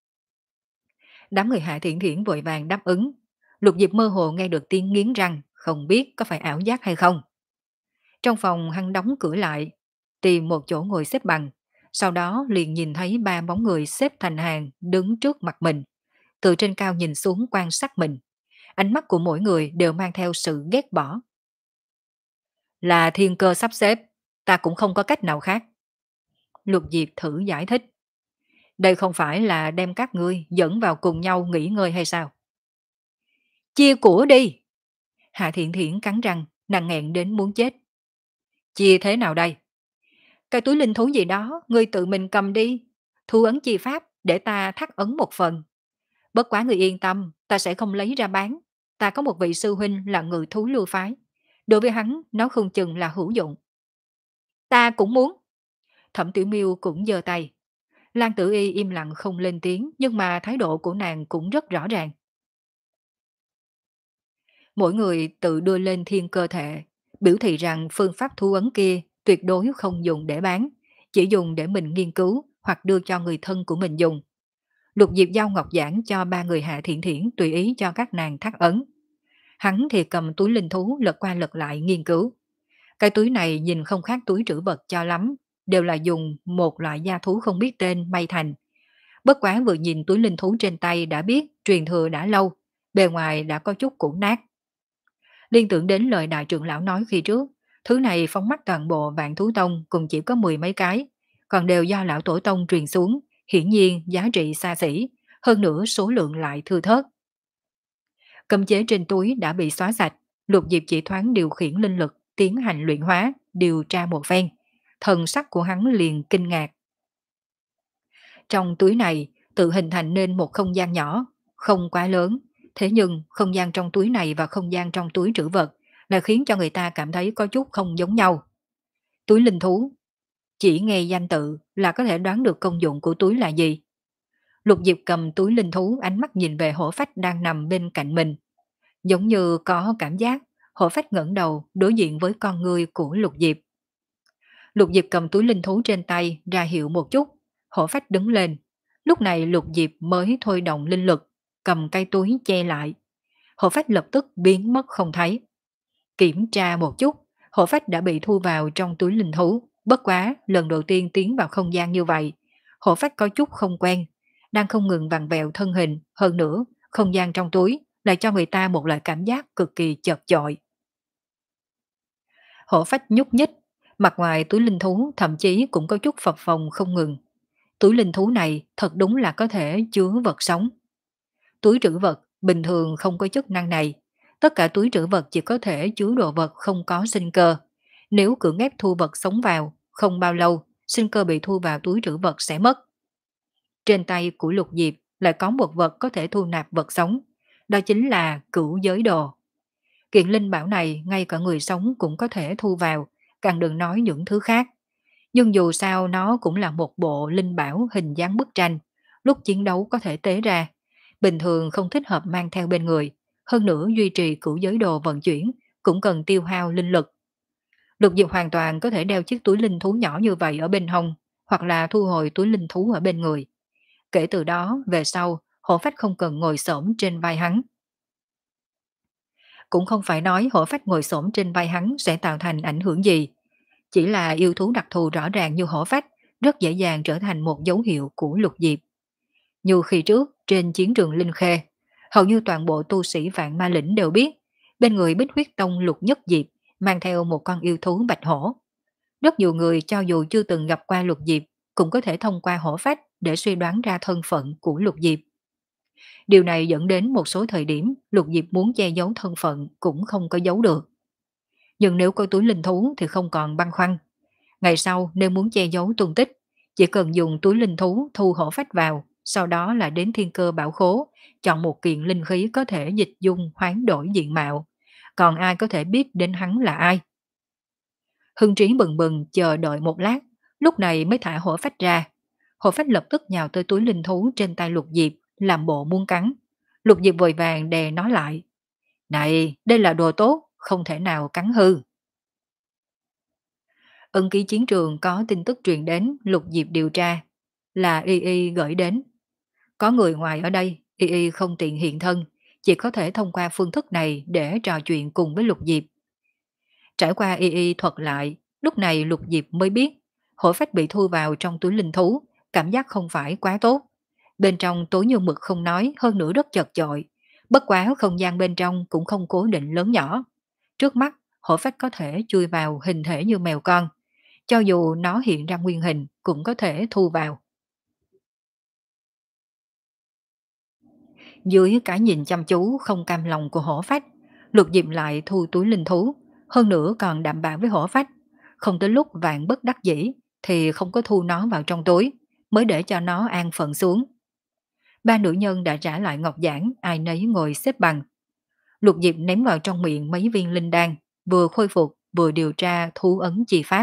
Đám người Hạ Thiển Thiển vội vàng đáp ứng. Lục Diệp mơ hồ nghe được tiếng nghiến răng, không biết có phải ảo giác hay không. Trong phòng hắn đóng cửa lại, tìm một chỗ ngồi xếp bằng, sau đó liền nhìn thấy ba bóng người xếp thành hàng đứng trước mặt mình, từ trên cao nhìn xuống quan sát mình. Ánh mắt của mỗi người đều mang theo sự ghét bỏ. Là thiên cơ sắp xếp, ta cũng không có cách nào khác. Lục Diệp thử giải thích. Đây không phải là đem các ngươi dẫn vào cùng nhau nghỉ ngơi hay sao? Chia của đi! Hạ Thiện Thiển cắn răng, nàng nghẹn đến muốn chết. Chia thế nào đây? Cái túi linh thú gì đó, ngươi tự mình cầm đi. Thu ấn chi pháp để ta thắt ấn một phần. Bất quá người yên tâm, ta sẽ không lấy ra bán. Ta có một vị sư huynh là ngự thú lưu phái. Đối với hắn, nó không chừng là hữu dụng. Ta cũng muốn. Thẩm Tiểu Miêu cũng giơ tay. Lan Tử Y im lặng không lên tiếng, nhưng mà thái độ của nàng cũng rất rõ ràng. Mỗi người tự đưa lên thiên cơ thể, biểu thị rằng phương pháp thu ấn kia tuyệt đối không dùng để bán, chỉ dùng để mình nghiên cứu hoặc đưa cho người thân của mình dùng. Lục Diệp giao ngọc giảng cho ba người Hạ Thiện Thiển tùy ý cho các nàng thắt ấn. Hắn thì cầm túi linh thú lật qua lật lại nghiên cứu. Cái túi này nhìn không khác túi trữ vật cho lắm, đều là dùng một loại gia thú không biết tên may thành. Bất quá vừa nhìn túi linh thú trên tay đã biết truyền thừa đã lâu, bề ngoài đã có chút cũ nát. Liên tưởng đến lời đại trưởng lão nói khi trước, thứ này phóng mắt toàn bộ Vạn Thú Tông cùng chỉ có mười mấy cái, còn đều do lão tổ tông truyền xuống, hiển nhiên giá trị xa xỉ, hơn nữa số lượng lại thưa thớt. Cấm chế trên túi đã bị xóa sạch, Lục Diệp chỉ thoáng điều khiển linh lực, tiến hành luyện hóa, điều tra một phen. Thần sắc của hắn liền kinh ngạc. Trong túi này tự hình thành nên một không gian nhỏ, không quá lớn, thế nhưng không gian trong túi này và không gian trong túi trữ vật là khiến cho người ta cảm thấy có chút không giống nhau. Túi linh thú, chỉ nghe danh tự là có thể đoán được công dụng của túi là gì. Lục Diệp cầm túi linh thú, ánh mắt nhìn về hổ phách đang nằm bên cạnh mình. Giống như có cảm giác, hổ phách ngẩng đầu đối diện với con người của Lục Diệp. Lục Diệp cầm túi linh thú trên tay ra hiệu một chút, hổ phách đứng lên. Lúc này Lục Diệp mới thôi động linh lực, cầm cây túi che lại. Hổ phách lập tức biến mất không thấy. Kiểm tra một chút, hổ phách đã bị thu vào trong túi linh thú. Bất quá, lần đầu tiên tiến vào không gian như vậy, hổ phách có chút không quen, đang không ngừng vặn vẹo thân hình. Hơn nữa, không gian trong túi lại cho người ta một loại cảm giác cực kỳ chật chội. Hổ phách nhúc nhích, mặt ngoài túi linh thú thậm chí cũng có chút phập phồng không ngừng. Túi linh thú này thật đúng là có thể chứa vật sống. Túi trữ vật bình thường không có chức năng này. Tất cả túi trữ vật chỉ có thể chứa đồ vật không có sinh cơ. Nếu cưỡng ép thu vật sống vào, không bao lâu, sinh cơ bị thu vào túi trữ vật sẽ mất. Trên tay của Lục Diệp lại có một vật có thể thu nạp vật sống. Đó chính là cửu giới đồ. Kiện linh bảo này ngay cả người sống cũng có thể thu vào, càng đừng nói những thứ khác. Nhưng dù sao nó cũng là một bộ linh bảo hình dáng bức tranh, lúc chiến đấu có thể tế ra. Bình thường không thích hợp mang theo bên người, hơn nữa duy trì cửu giới đồ vận chuyển cũng cần tiêu hao linh lực. Lục Diệp hoàn toàn có thể đeo chiếc túi linh thú nhỏ như vậy ở bên hông, hoặc là thu hồi túi linh thú ở bên người. Kể từ đó, về sau, hổ phách không cần ngồi xổm trên vai hắn. Cũng không phải nói hổ phách ngồi xổm trên vai hắn sẽ tạo thành ảnh hưởng gì. Chỉ là yêu thú đặc thù rõ ràng như hổ phách, rất dễ dàng trở thành một dấu hiệu của Lục Diệp. Như khi trước, trên chiến trường Linh Khê, hầu như toàn bộ tu sĩ Vạn Ma Lĩnh đều biết, bên người Bích Huyết Tông Lục Nhất Diệp mang theo một con yêu thú bạch hổ. Rất nhiều người cho dù chưa từng gặp qua Lục Diệp, cũng có thể thông qua hổ phách để suy đoán ra thân phận của Lục Diệp. Điều này dẫn đến một số thời điểm Lục Diệp muốn che giấu thân phận cũng không có giấu được. Nhưng nếu có túi linh thú thì không còn băn khoăn. Ngày sau nếu muốn che giấu tung tích, chỉ cần dùng túi linh thú thu hổ phách vào, sau đó là đến thiên cơ bảo khố, chọn một kiện linh khí có thể dịch dung hoán đổi diện mạo. Còn ai có thể biết đến hắn là ai? Hưng Trí bừng bừng chờ đợi một lát, lúc này mới thả hổ phách ra. Hổ phách lập tức nhào tới túi linh thú trên tay Lục Diệp, làm bộ muốn cắn. Lục Diệp vội vàng đè nó lại. Này, đây là đồ tốt, không thể nào cắn hư. Ân ký chiến trường có tin tức truyền đến Lục Diệp điều tra, là Y Y gửi đến. Có người ngoài ở đây, Y Y không tiện hiện thân, chỉ có thể thông qua phương thức này để trò chuyện cùng với Lục Diệp. Trải qua Y Y thuật lại, lúc này Lục Diệp mới biết, hổ phách bị thu vào trong túi linh thú, cảm giác không phải quá tốt. Bên trong tối như mực không nói, hơn nữa rất chật chội. Bất quá không gian bên trong cũng không cố định lớn nhỏ. Trước mắt, hổ phách có thể chui vào hình thể như mèo con. Cho dù nó hiện ra nguyên hình cũng có thể thu vào. Dưới cái nhìn chăm chú không cam lòng của hổ phách, Lục Diệp lại thu túi linh thú, hơn nữa còn đảm bảo với hổ phách. Không tới lúc vạn bất đắc dĩ thì không có thu nó vào trong túi, mới để cho nó an phận xuống. Ba nữ nhân đã trả lại ngọc giản, ai nấy ngồi xếp bằng. Lục Diệp ném vào trong miệng mấy viên linh đan, vừa khôi phục vừa điều tra thú ấn chi pháp.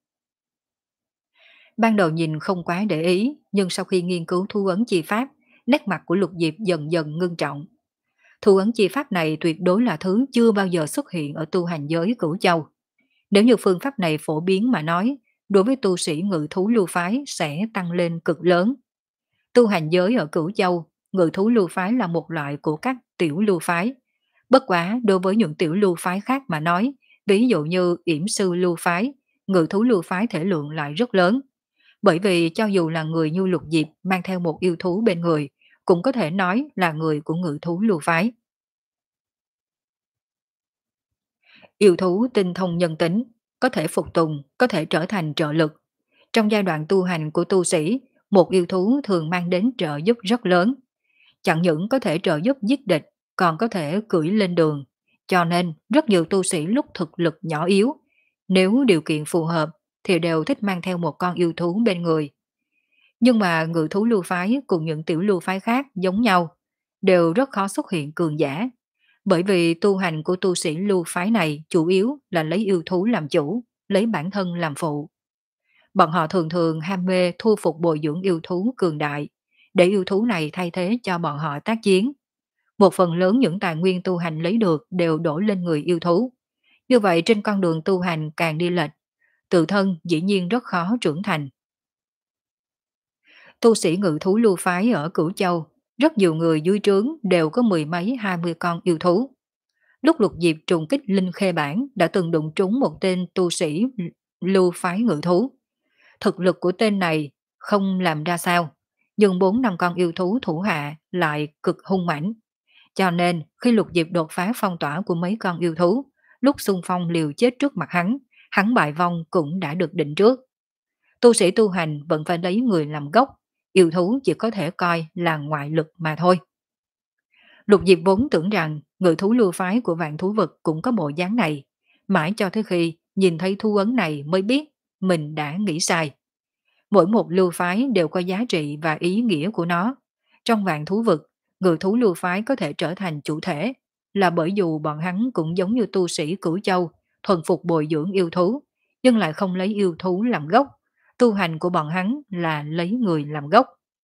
Ban đầu nhìn không quá để ý, nhưng sau khi nghiên cứu thú ấn chi pháp, nét mặt của Lục Diệp dần dần ngưng trọng. Thú ấn chi pháp này tuyệt đối là thứ chưa bao giờ xuất hiện ở tu hành giới Cửu Châu. Nếu như phương pháp này phổ biến mà nói, đối với tu sĩ ngự thú lưu phái sẽ tăng lên cực lớn. Tu hành giới ở Cửu Châu, ngự thú lưu phái là một loại của các tiểu lưu phái. Bất quá đối với những tiểu lưu phái khác mà nói, ví dụ như yểm sư lưu phái, ngự thú lưu phái thể lượng lại rất lớn. Bởi vì cho dù là người như Lục Diệp mang theo một yêu thú bên người, cũng có thể nói là người của ngự thú lưu phái. Yêu thú tinh thông nhân tính, có thể phục tùng, có thể trở thành trợ lực. Trong giai đoạn tu hành của tu sĩ, một yêu thú thường mang đến trợ giúp rất lớn. Chẳng những có thể trợ giúp giết địch, còn có thể cưỡi lên đường. Cho nên, rất nhiều tu sĩ lúc thực lực nhỏ yếu, nếu điều kiện phù hợp, thì đều thích mang theo một con yêu thú bên người. Nhưng mà ngự thú lưu phái cùng những tiểu lưu phái khác giống nhau, đều rất khó xuất hiện cường giả. Bởi vì tu hành của tu sĩ lưu phái này chủ yếu là lấy yêu thú làm chủ, lấy bản thân làm phụ. Bọn họ thường thường ham mê thu phục bồi dưỡng yêu thú cường đại, để yêu thú này thay thế cho bọn họ tác chiến. Một phần lớn những tài nguyên tu hành lấy được đều đổ lên người yêu thú. Như vậy trên con đường tu hành càng đi lệch, tự thân dĩ nhiên rất khó trưởng thành. Tu sĩ ngự thú lưu phái ở Cửu Châu, rất nhiều người dưới trướng đều có mười mấy hai mươi con yêu thú. Lúc Lục Diệp trùng kích Linh Khê Bản đã từng đụng trúng một tên tu sĩ lưu phái ngự thú. Thực lực của tên này không làm ra sao, nhưng bốn năm con yêu thú thủ hạ lại cực hung mãnh. Cho nên khi Lục Diệp đột phá phong tỏa của mấy con yêu thú, lúc xung phong liều chết trước mặt hắn, hắn bại vong cũng đã được định trước. Tu sĩ tu hành vẫn phải lấy người làm gốc, Yêu thú chỉ có thể coi là ngoại lực mà thôi. Lục Diệp vốn tưởng rằng ngự thú lưu phái của vạn thú vực cũng có bộ dáng này, mãi cho tới khi nhìn thấy thú ấn này mới biết mình đã nghĩ sai. Mỗi một lưu phái đều có giá trị và ý nghĩa của nó. Trong vạn thú vực, ngự thú lưu phái có thể trở thành chủ thể, là bởi dù bọn hắn cũng giống như tu sĩ Cửu Châu, thuần phục bồi dưỡng yêu thú, nhưng lại không lấy yêu thú làm gốc. Tu hành của bọn hắn là lấy người làm gốc.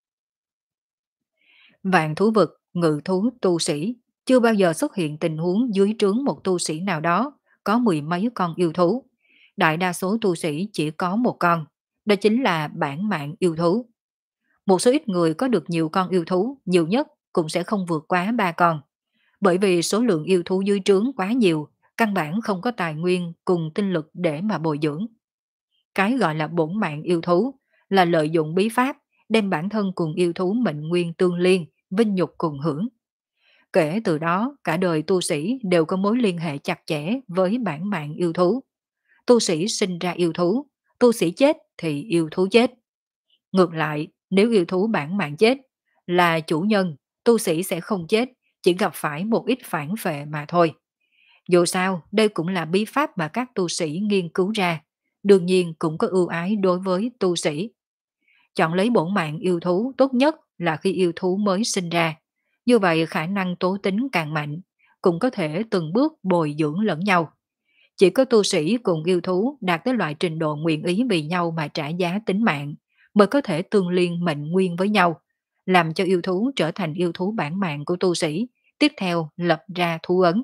Vạn thú vực, ngự thú tu sĩ, chưa bao giờ xuất hiện tình huống dưới trướng một tu sĩ nào đó có mười mấy con yêu thú. Đại đa số tu sĩ chỉ có một con, đó chính là bản mạng yêu thú. Một số ít người có được nhiều con yêu thú, nhiều nhất cũng sẽ không vượt quá ba con. Bởi vì số lượng yêu thú dưới trướng quá nhiều, căn bản không có tài nguyên cùng tinh lực để mà bồi dưỡng. Cái gọi là bổn mạng yêu thú là lợi dụng bí pháp, đem bản thân cùng yêu thú mệnh nguyên tương liên, vinh nhục cùng hưởng. Kể từ đó, cả đời tu sĩ đều có mối liên hệ chặt chẽ với bản mạng yêu thú. Tu sĩ sinh ra yêu thú, tu sĩ chết thì yêu thú chết. Ngược lại, nếu yêu thú bản mạng chết, là chủ nhân, tu sĩ sẽ không chết, chỉ gặp phải một ít phản phệ mà thôi. Dù sao, đây cũng là bí pháp mà các tu sĩ nghiên cứu ra, đương nhiên cũng có ưu ái đối với tu sĩ. Chọn lấy bổn mạng yêu thú tốt nhất là khi yêu thú mới sinh ra. Như vậy khả năng tố tính càng mạnh, cũng có thể từng bước bồi dưỡng lẫn nhau. Chỉ có tu sĩ cùng yêu thú đạt tới loại trình độ nguyện ý vì nhau mà trả giá tính mạng, mới có thể tương liên mệnh nguyên với nhau, làm cho yêu thú trở thành yêu thú bản mạng của tu sĩ, tiếp theo lập ra thú ấn.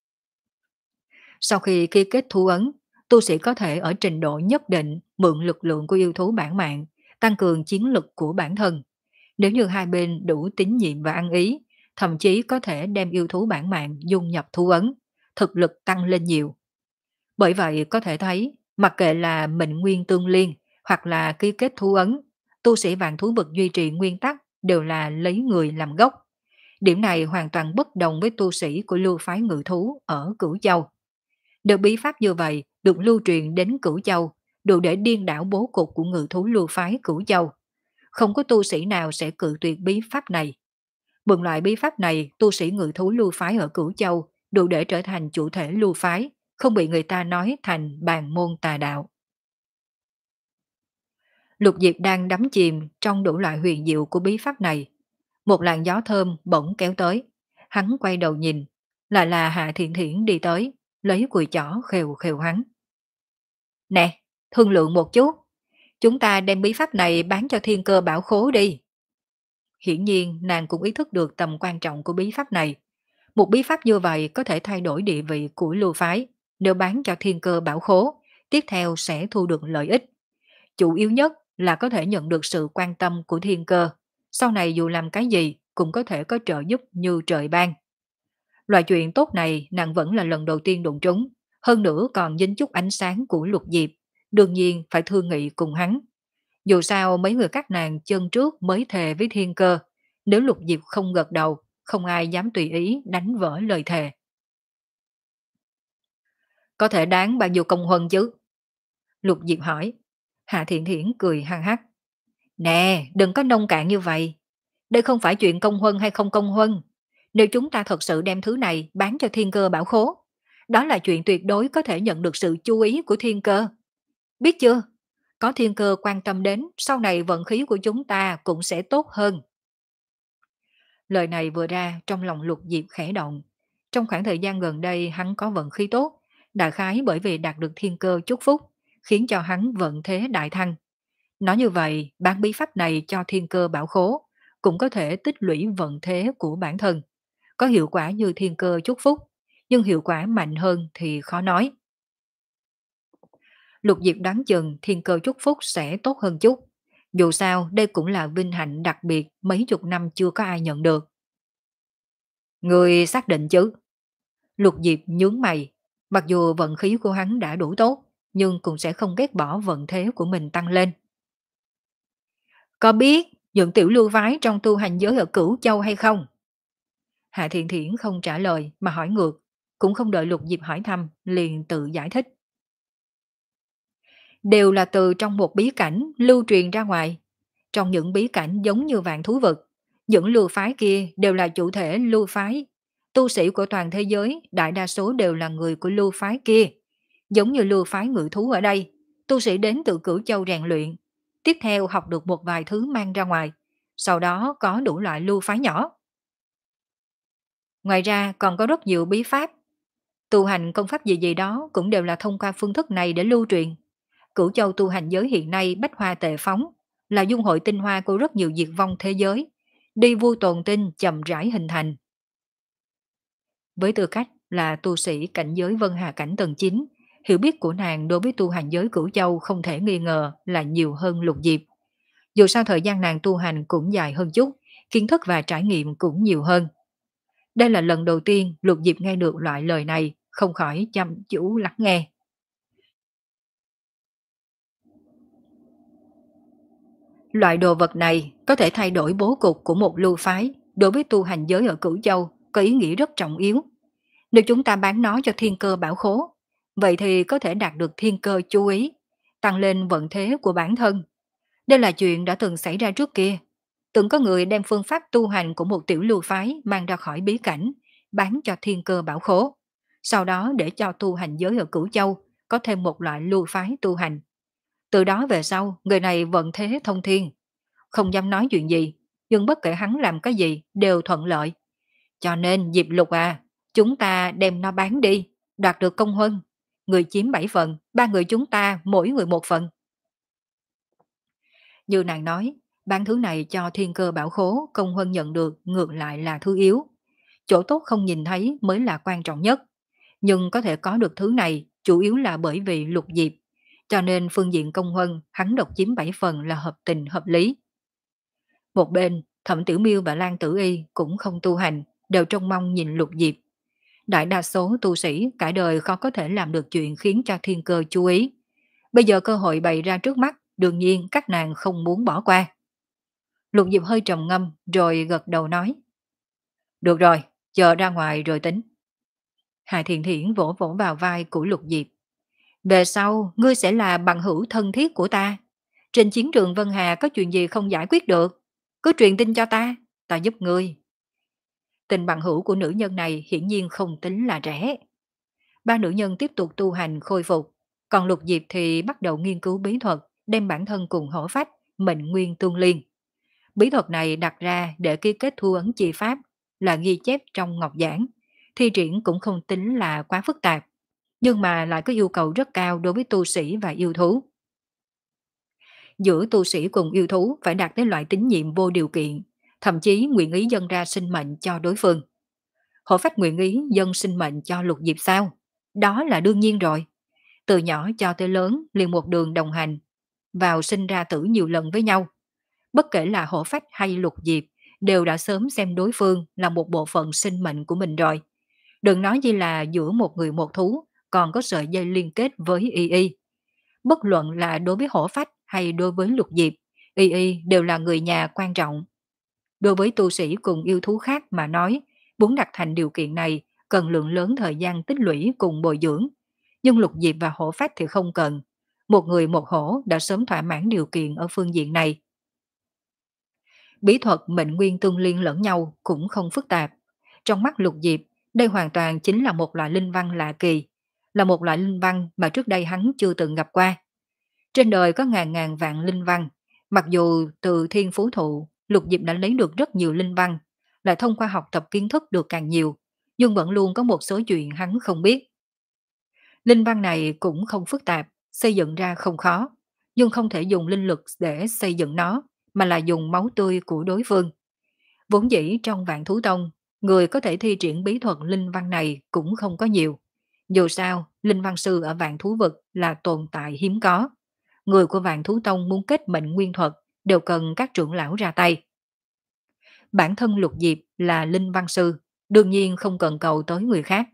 Sau khi ký kết thú ấn, tu sĩ có thể ở trình độ nhất định mượn lực lượng của yêu thú bản mạng, tăng cường chiến lực của bản thân. Nếu như hai bên đủ tín nhiệm và ăn ý, thậm chí có thể đem yêu thú bản mạng dung nhập thú ấn, thực lực tăng lên nhiều. Bởi vậy có thể thấy, mặc kệ là mệnh nguyên tương liên hoặc là ký kết thú ấn, tu sĩ vạn thú vực duy trì nguyên tắc đều là lấy người làm gốc. Điểm này hoàn toàn bất đồng với tu sĩ của lưu phái ngự thú ở Cửu Châu. Được bí pháp như vậy được lưu truyền đến Cửu Châu, đủ để điên đảo bố cục của ngự thú lưu phái Cửu Châu. Không có tu sĩ nào sẽ cự tuyệt bí pháp này. Mượn loại bí pháp này, tu sĩ ngự thú lưu phái ở Cửu Châu đủ để trở thành chủ thể lưu phái, không bị người ta nói thành bàn môn tà đạo. Lục Diệp đang đắm chìm trong đủ loại huyền diệu của bí pháp này. Một làn gió thơm bỗng kéo tới. Hắn quay đầu nhìn, lại là Hạ Thiện Thiển đi tới, lấy cùi chỏ khều khều hắn. Nè, thương lượng một chút. Chúng ta đem bí pháp này bán cho thiên cơ bảo khố đi. Hiển nhiên nàng cũng ý thức được tầm quan trọng của bí pháp này. Một bí pháp như vậy có thể thay đổi địa vị của lưu phái. Nếu bán cho thiên cơ bảo khố, tiếp theo sẽ thu được lợi ích. Chủ yếu nhất là có thể nhận được sự quan tâm của thiên cơ. Sau này dù làm cái gì cũng có thể có trợ giúp như trời ban. Loại chuyện tốt này nàng vẫn là lần đầu tiên đụng trúng. Hơn nữa còn dính chút ánh sáng của Lục Diệp. Đương nhiên phải thương nghị cùng hắn. Dù sao mấy người các nàng chân trước mới thề với thiên cơ. Nếu Lục Diệp không gật đầu, không ai dám tùy ý đánh vỡ lời thề. Có thể đáng bao nhiêu công huân chứ? Lục Diệp hỏi. Hạ Thiện Thiển cười hăng hắc. Nè, đừng có nông cạn như vậy. Đây không phải chuyện công huân hay không công huân. Nếu chúng ta thật sự đem thứ này bán cho thiên cơ bảo khố, đó là chuyện tuyệt đối có thể nhận được sự chú ý của thiên cơ. Biết chưa? Có thiên cơ quan tâm đến, sau này vận khí của chúng ta cũng sẽ tốt hơn. Lời này vừa ra trong lòng Lục Diệp khẽ động. Trong khoảng thời gian gần đây hắn có vận khí tốt, đại khái bởi vì đạt được thiên cơ chúc phúc, khiến cho hắn vận thế đại thăng. Nói như vậy, bán bí pháp này cho thiên cơ bảo khố, cũng có thể tích lũy vận thế của bản thân. Có hiệu quả như thiên cơ chúc phúc, nhưng hiệu quả mạnh hơn thì khó nói. Lục Diệp đoán chừng thiên cơ chúc phúc sẽ tốt hơn chút. Dù sao, đây cũng là vinh hạnh đặc biệt mấy chục năm chưa có ai nhận được. Người xác định chứ? Lục Diệp nhướng mày. Mặc dù vận khí của hắn đã đủ tốt, nhưng cũng sẽ không ghét bỏ vận thế của mình tăng lên. Có biết những tiểu lưu phái trong tu hành giới ở Cửu Châu hay không? Hạ Thiện Thiển không trả lời mà hỏi ngược, cũng không đợi Lục Diệp hỏi thăm, liền tự giải thích. Đều là từ trong một bí cảnh lưu truyền ra ngoài. Trong những bí cảnh giống như vạn thú vực, những lưu phái kia đều là chủ thể lưu phái. Tu sĩ của toàn thế giới đại đa số đều là người của lưu phái kia. Giống như lưu phái ngự thú ở đây, tu sĩ đến từ Cửu Châu rèn luyện, tiếp theo học được một vài thứ mang ra ngoài, sau đó có đủ loại lưu phái nhỏ. Ngoài ra còn có rất nhiều bí pháp, tu hành công pháp gì gì đó cũng đều là thông qua phương thức này để lưu truyền. Cửu Châu tu hành giới hiện nay bách hoa tề phóng, là dung hội tinh hoa của rất nhiều diệt vong thế giới, đi vu tồn tinh chậm rãi hình thành. Với tư cách là tu sĩ cảnh giới Vân Hà cảnh tầng chín, hiểu biết của nàng đối với tu hành giới Cửu Châu không thể nghi ngờ là nhiều hơn Lục Diệp. Dù sao thời gian nàng tu hành cũng dài hơn chút, kiến thức và trải nghiệm cũng nhiều hơn. Đây là lần đầu tiên Lục Diệp nghe được loại lời này, không khỏi chăm chú lắng nghe. Loại đồ vật này có thể thay đổi bố cục của một lưu phái, đối với tu hành giới ở Cửu Châu có ý nghĩa rất trọng yếu. Nếu chúng ta bán nó cho thiên cơ bảo khố, vậy thì có thể đạt được thiên cơ chú ý, tăng lên vận thế của bản thân. Đây là chuyện đã từng xảy ra trước kia. Từng có người đem phương pháp tu hành của một tiểu lưu phái mang ra khỏi bí cảnh, bán cho thiên cơ bảo khố. Sau đó để cho tu hành giới ở Cửu Châu có thêm một loại lưu phái tu hành. Từ đó về sau, người này vận thế thông thiên. Không dám nói chuyện gì, nhưng bất kể hắn làm cái gì đều thuận lợi. Cho nên Diệp Lục à, chúng ta đem nó bán đi, đoạt được công huân. Người chiếm bảy phần, ba người chúng ta mỗi người một phần. Như nàng nói, bán thứ này cho thiên cơ bảo khố, công huân nhận được ngược lại là thứ yếu. Chỗ tốt không nhìn thấy mới là quan trọng nhất. Nhưng có thể có được thứ này chủ yếu là bởi vì Lục Diệp. Cho nên phương diện công huân hắn độc chiếm bảy phần là hợp tình hợp lý. Một bên, Thẩm Tiểu Miêu và Lan Tử Y cũng không tu hành, đều trông mong nhìn Lục Diệp. Đại đa số tu sĩ cả đời khó có thể làm được chuyện khiến cho thiên cơ chú ý. Bây giờ cơ hội bày ra trước mắt, đương nhiên các nàng không muốn bỏ qua. Lục Diệp hơi trầm ngâm rồi gật đầu nói. Được rồi, chờ ra ngoài rồi tính. Hà Thiện Thiển vỗ vỗ vào vai của Lục Diệp. Về sau, ngươi sẽ là bằng hữu thân thiết của ta. Trên chiến trường Vân Hà có chuyện gì không giải quyết được, cứ truyền tin cho ta, ta giúp ngươi. Tình bằng hữu của nữ nhân này hiển nhiên không tính là rẻ. Ba nữ nhân tiếp tục tu hành khôi phục, còn Lục Diệp thì bắt đầu nghiên cứu bí thuật, đem bản thân cùng hổ phách, mệnh nguyên tương liên. Bí thuật này đặt ra để ký kết thu ấn chi pháp, là ghi chép trong ngọc giảng. Thi triển cũng không tính là quá phức tạp, nhưng mà lại có yêu cầu rất cao đối với tu sĩ và yêu thú. Giữa tu sĩ cùng yêu thú phải đạt tới loại tín nhiệm vô điều kiện, thậm chí nguyện ý dâng ra sinh mệnh cho đối phương. Hổ phách nguyện ý dâng sinh mệnh cho Lục Diệp sao? Đó là đương nhiên rồi. Từ nhỏ cho tới lớn liền một đường đồng hành, vào sinh ra tử nhiều lần với nhau. Bất kể là hổ phách hay Lục Diệp, đều đã sớm xem đối phương là một bộ phận sinh mệnh của mình rồi. Đừng nói gì là giữa một người một thú, còn có sợi dây liên kết với y y. Bất luận là đối với hổ phách hay đối với Lục Diệp, y y đều là người nhà quan trọng. Đối với tu sĩ cùng yêu thú khác mà nói, muốn đạt thành điều kiện này cần lượng lớn thời gian tích lũy cùng bồi dưỡng. Nhưng Lục Diệp và hổ phách thì không cần. Một người một hổ đã sớm thỏa mãn điều kiện ở phương diện này. Bí thuật mệnh nguyên tương liên lẫn nhau cũng không phức tạp. Trong mắt Lục Diệp, đây hoàn toàn chính là một loại linh văn lạ kỳ, là một loại linh văn mà trước đây hắn chưa từng gặp qua. Trên đời có ngàn ngàn vạn linh văn, mặc dù từ thiên phú thụ, Lục Diệp đã lấy được rất nhiều linh văn, lại thông qua học tập kiến thức được càng nhiều, nhưng vẫn luôn có một số chuyện hắn không biết. Linh văn này cũng không phức tạp, xây dựng ra không khó, nhưng không thể dùng linh lực để xây dựng nó, mà là dùng máu tươi của đối phương. Vốn dĩ trong Vạn Thú Tông, người có thể thi triển bí thuật linh văn này cũng không có nhiều. Dù sao, linh văn sư ở Vạn Thú Vực là tồn tại hiếm có. Người của Vạn Thú Tông muốn kết mệnh nguyên thuật đều cần các trưởng lão ra tay. Bản thân Lục Diệp là linh văn sư, đương nhiên không cần cầu tới người khác.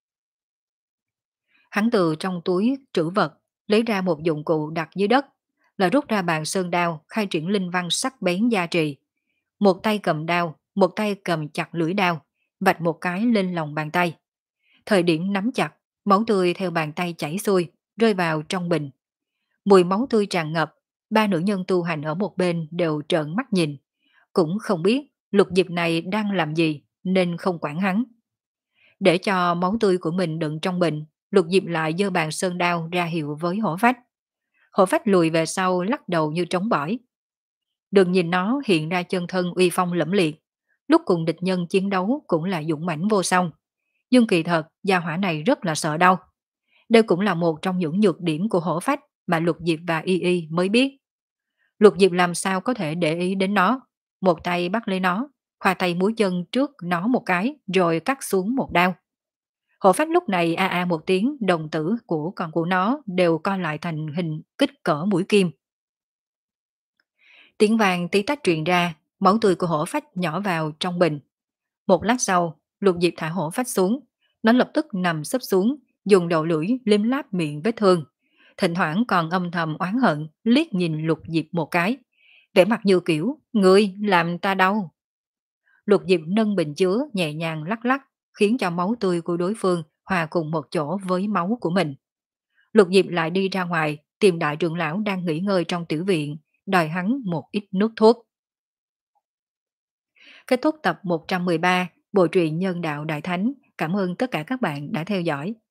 Hắn từ trong túi trữ vật lấy ra một dụng cụ đặt dưới đất, là rút ra bàn sơn đao khai triển linh văn sắc bén gia trì. Một tay cầm đao, một tay cầm chặt lưỡi đao, vạch một cái lên lòng bàn tay. Thời điểm nắm chặt, máu tươi theo bàn tay chảy xuôi, rơi vào trong bình. Mùi máu tươi tràn ngập, Ba nữ nhân tu hành ở một bên đều trợn mắt nhìn, cũng không biết Lục Diệp này đang làm gì nên không quản hắn. Để cho máu tươi của mình đựng trong bình, Lục Diệp lại giơ bàn sơn đao ra hiệu với hổ phách. Hổ phách lùi về sau lắc đầu như trống bỏi. Đừng nhìn nó hiện ra chân thân uy phong lẫm liệt, lúc cùng địch nhân chiến đấu cũng là dũng mãnh vô song. Nhưng kỳ thật, gia hỏa này rất là sợ đau. Đây cũng là một trong những nhược điểm của hổ phách mà Lục Diệp và Y Y mới biết. Lục Diệp làm sao có thể để ý đến nó. Một tay bắt lấy nó, khoa tay múa chân trước nó một cái rồi cắt xuống một đao. Hổ phách lúc này a a một tiếng, đồng tử của con của nó đều co lại thành hình kích cỡ mũi kim. Tiếng vàng tí tách truyền ra, máu tươi của hổ phách nhỏ vào trong bình. Một lát sau, Lục Diệp thả hổ phách xuống, nó lập tức nằm sấp xuống, dùng đầu lưỡi liếm láp miệng vết thương. Thỉnh thoảng còn âm thầm oán hận, liếc nhìn Lục Diệp một cái. Vẻ mặt như kiểu, ngươi làm ta đau. Lục Diệp nâng bình chứa nhẹ nhàng lắc lắc, khiến cho máu tươi của đối phương hòa cùng một chỗ với máu của mình. Lục Diệp lại đi ra ngoài, tìm đại trưởng lão đang nghỉ ngơi trong tiểu viện, đòi hắn một ít nước thuốc. Kết thúc tập một trăm mười ba, Bộ truyện Nhân đạo Đại Thánh. Cảm ơn tất cả các bạn đã theo dõi.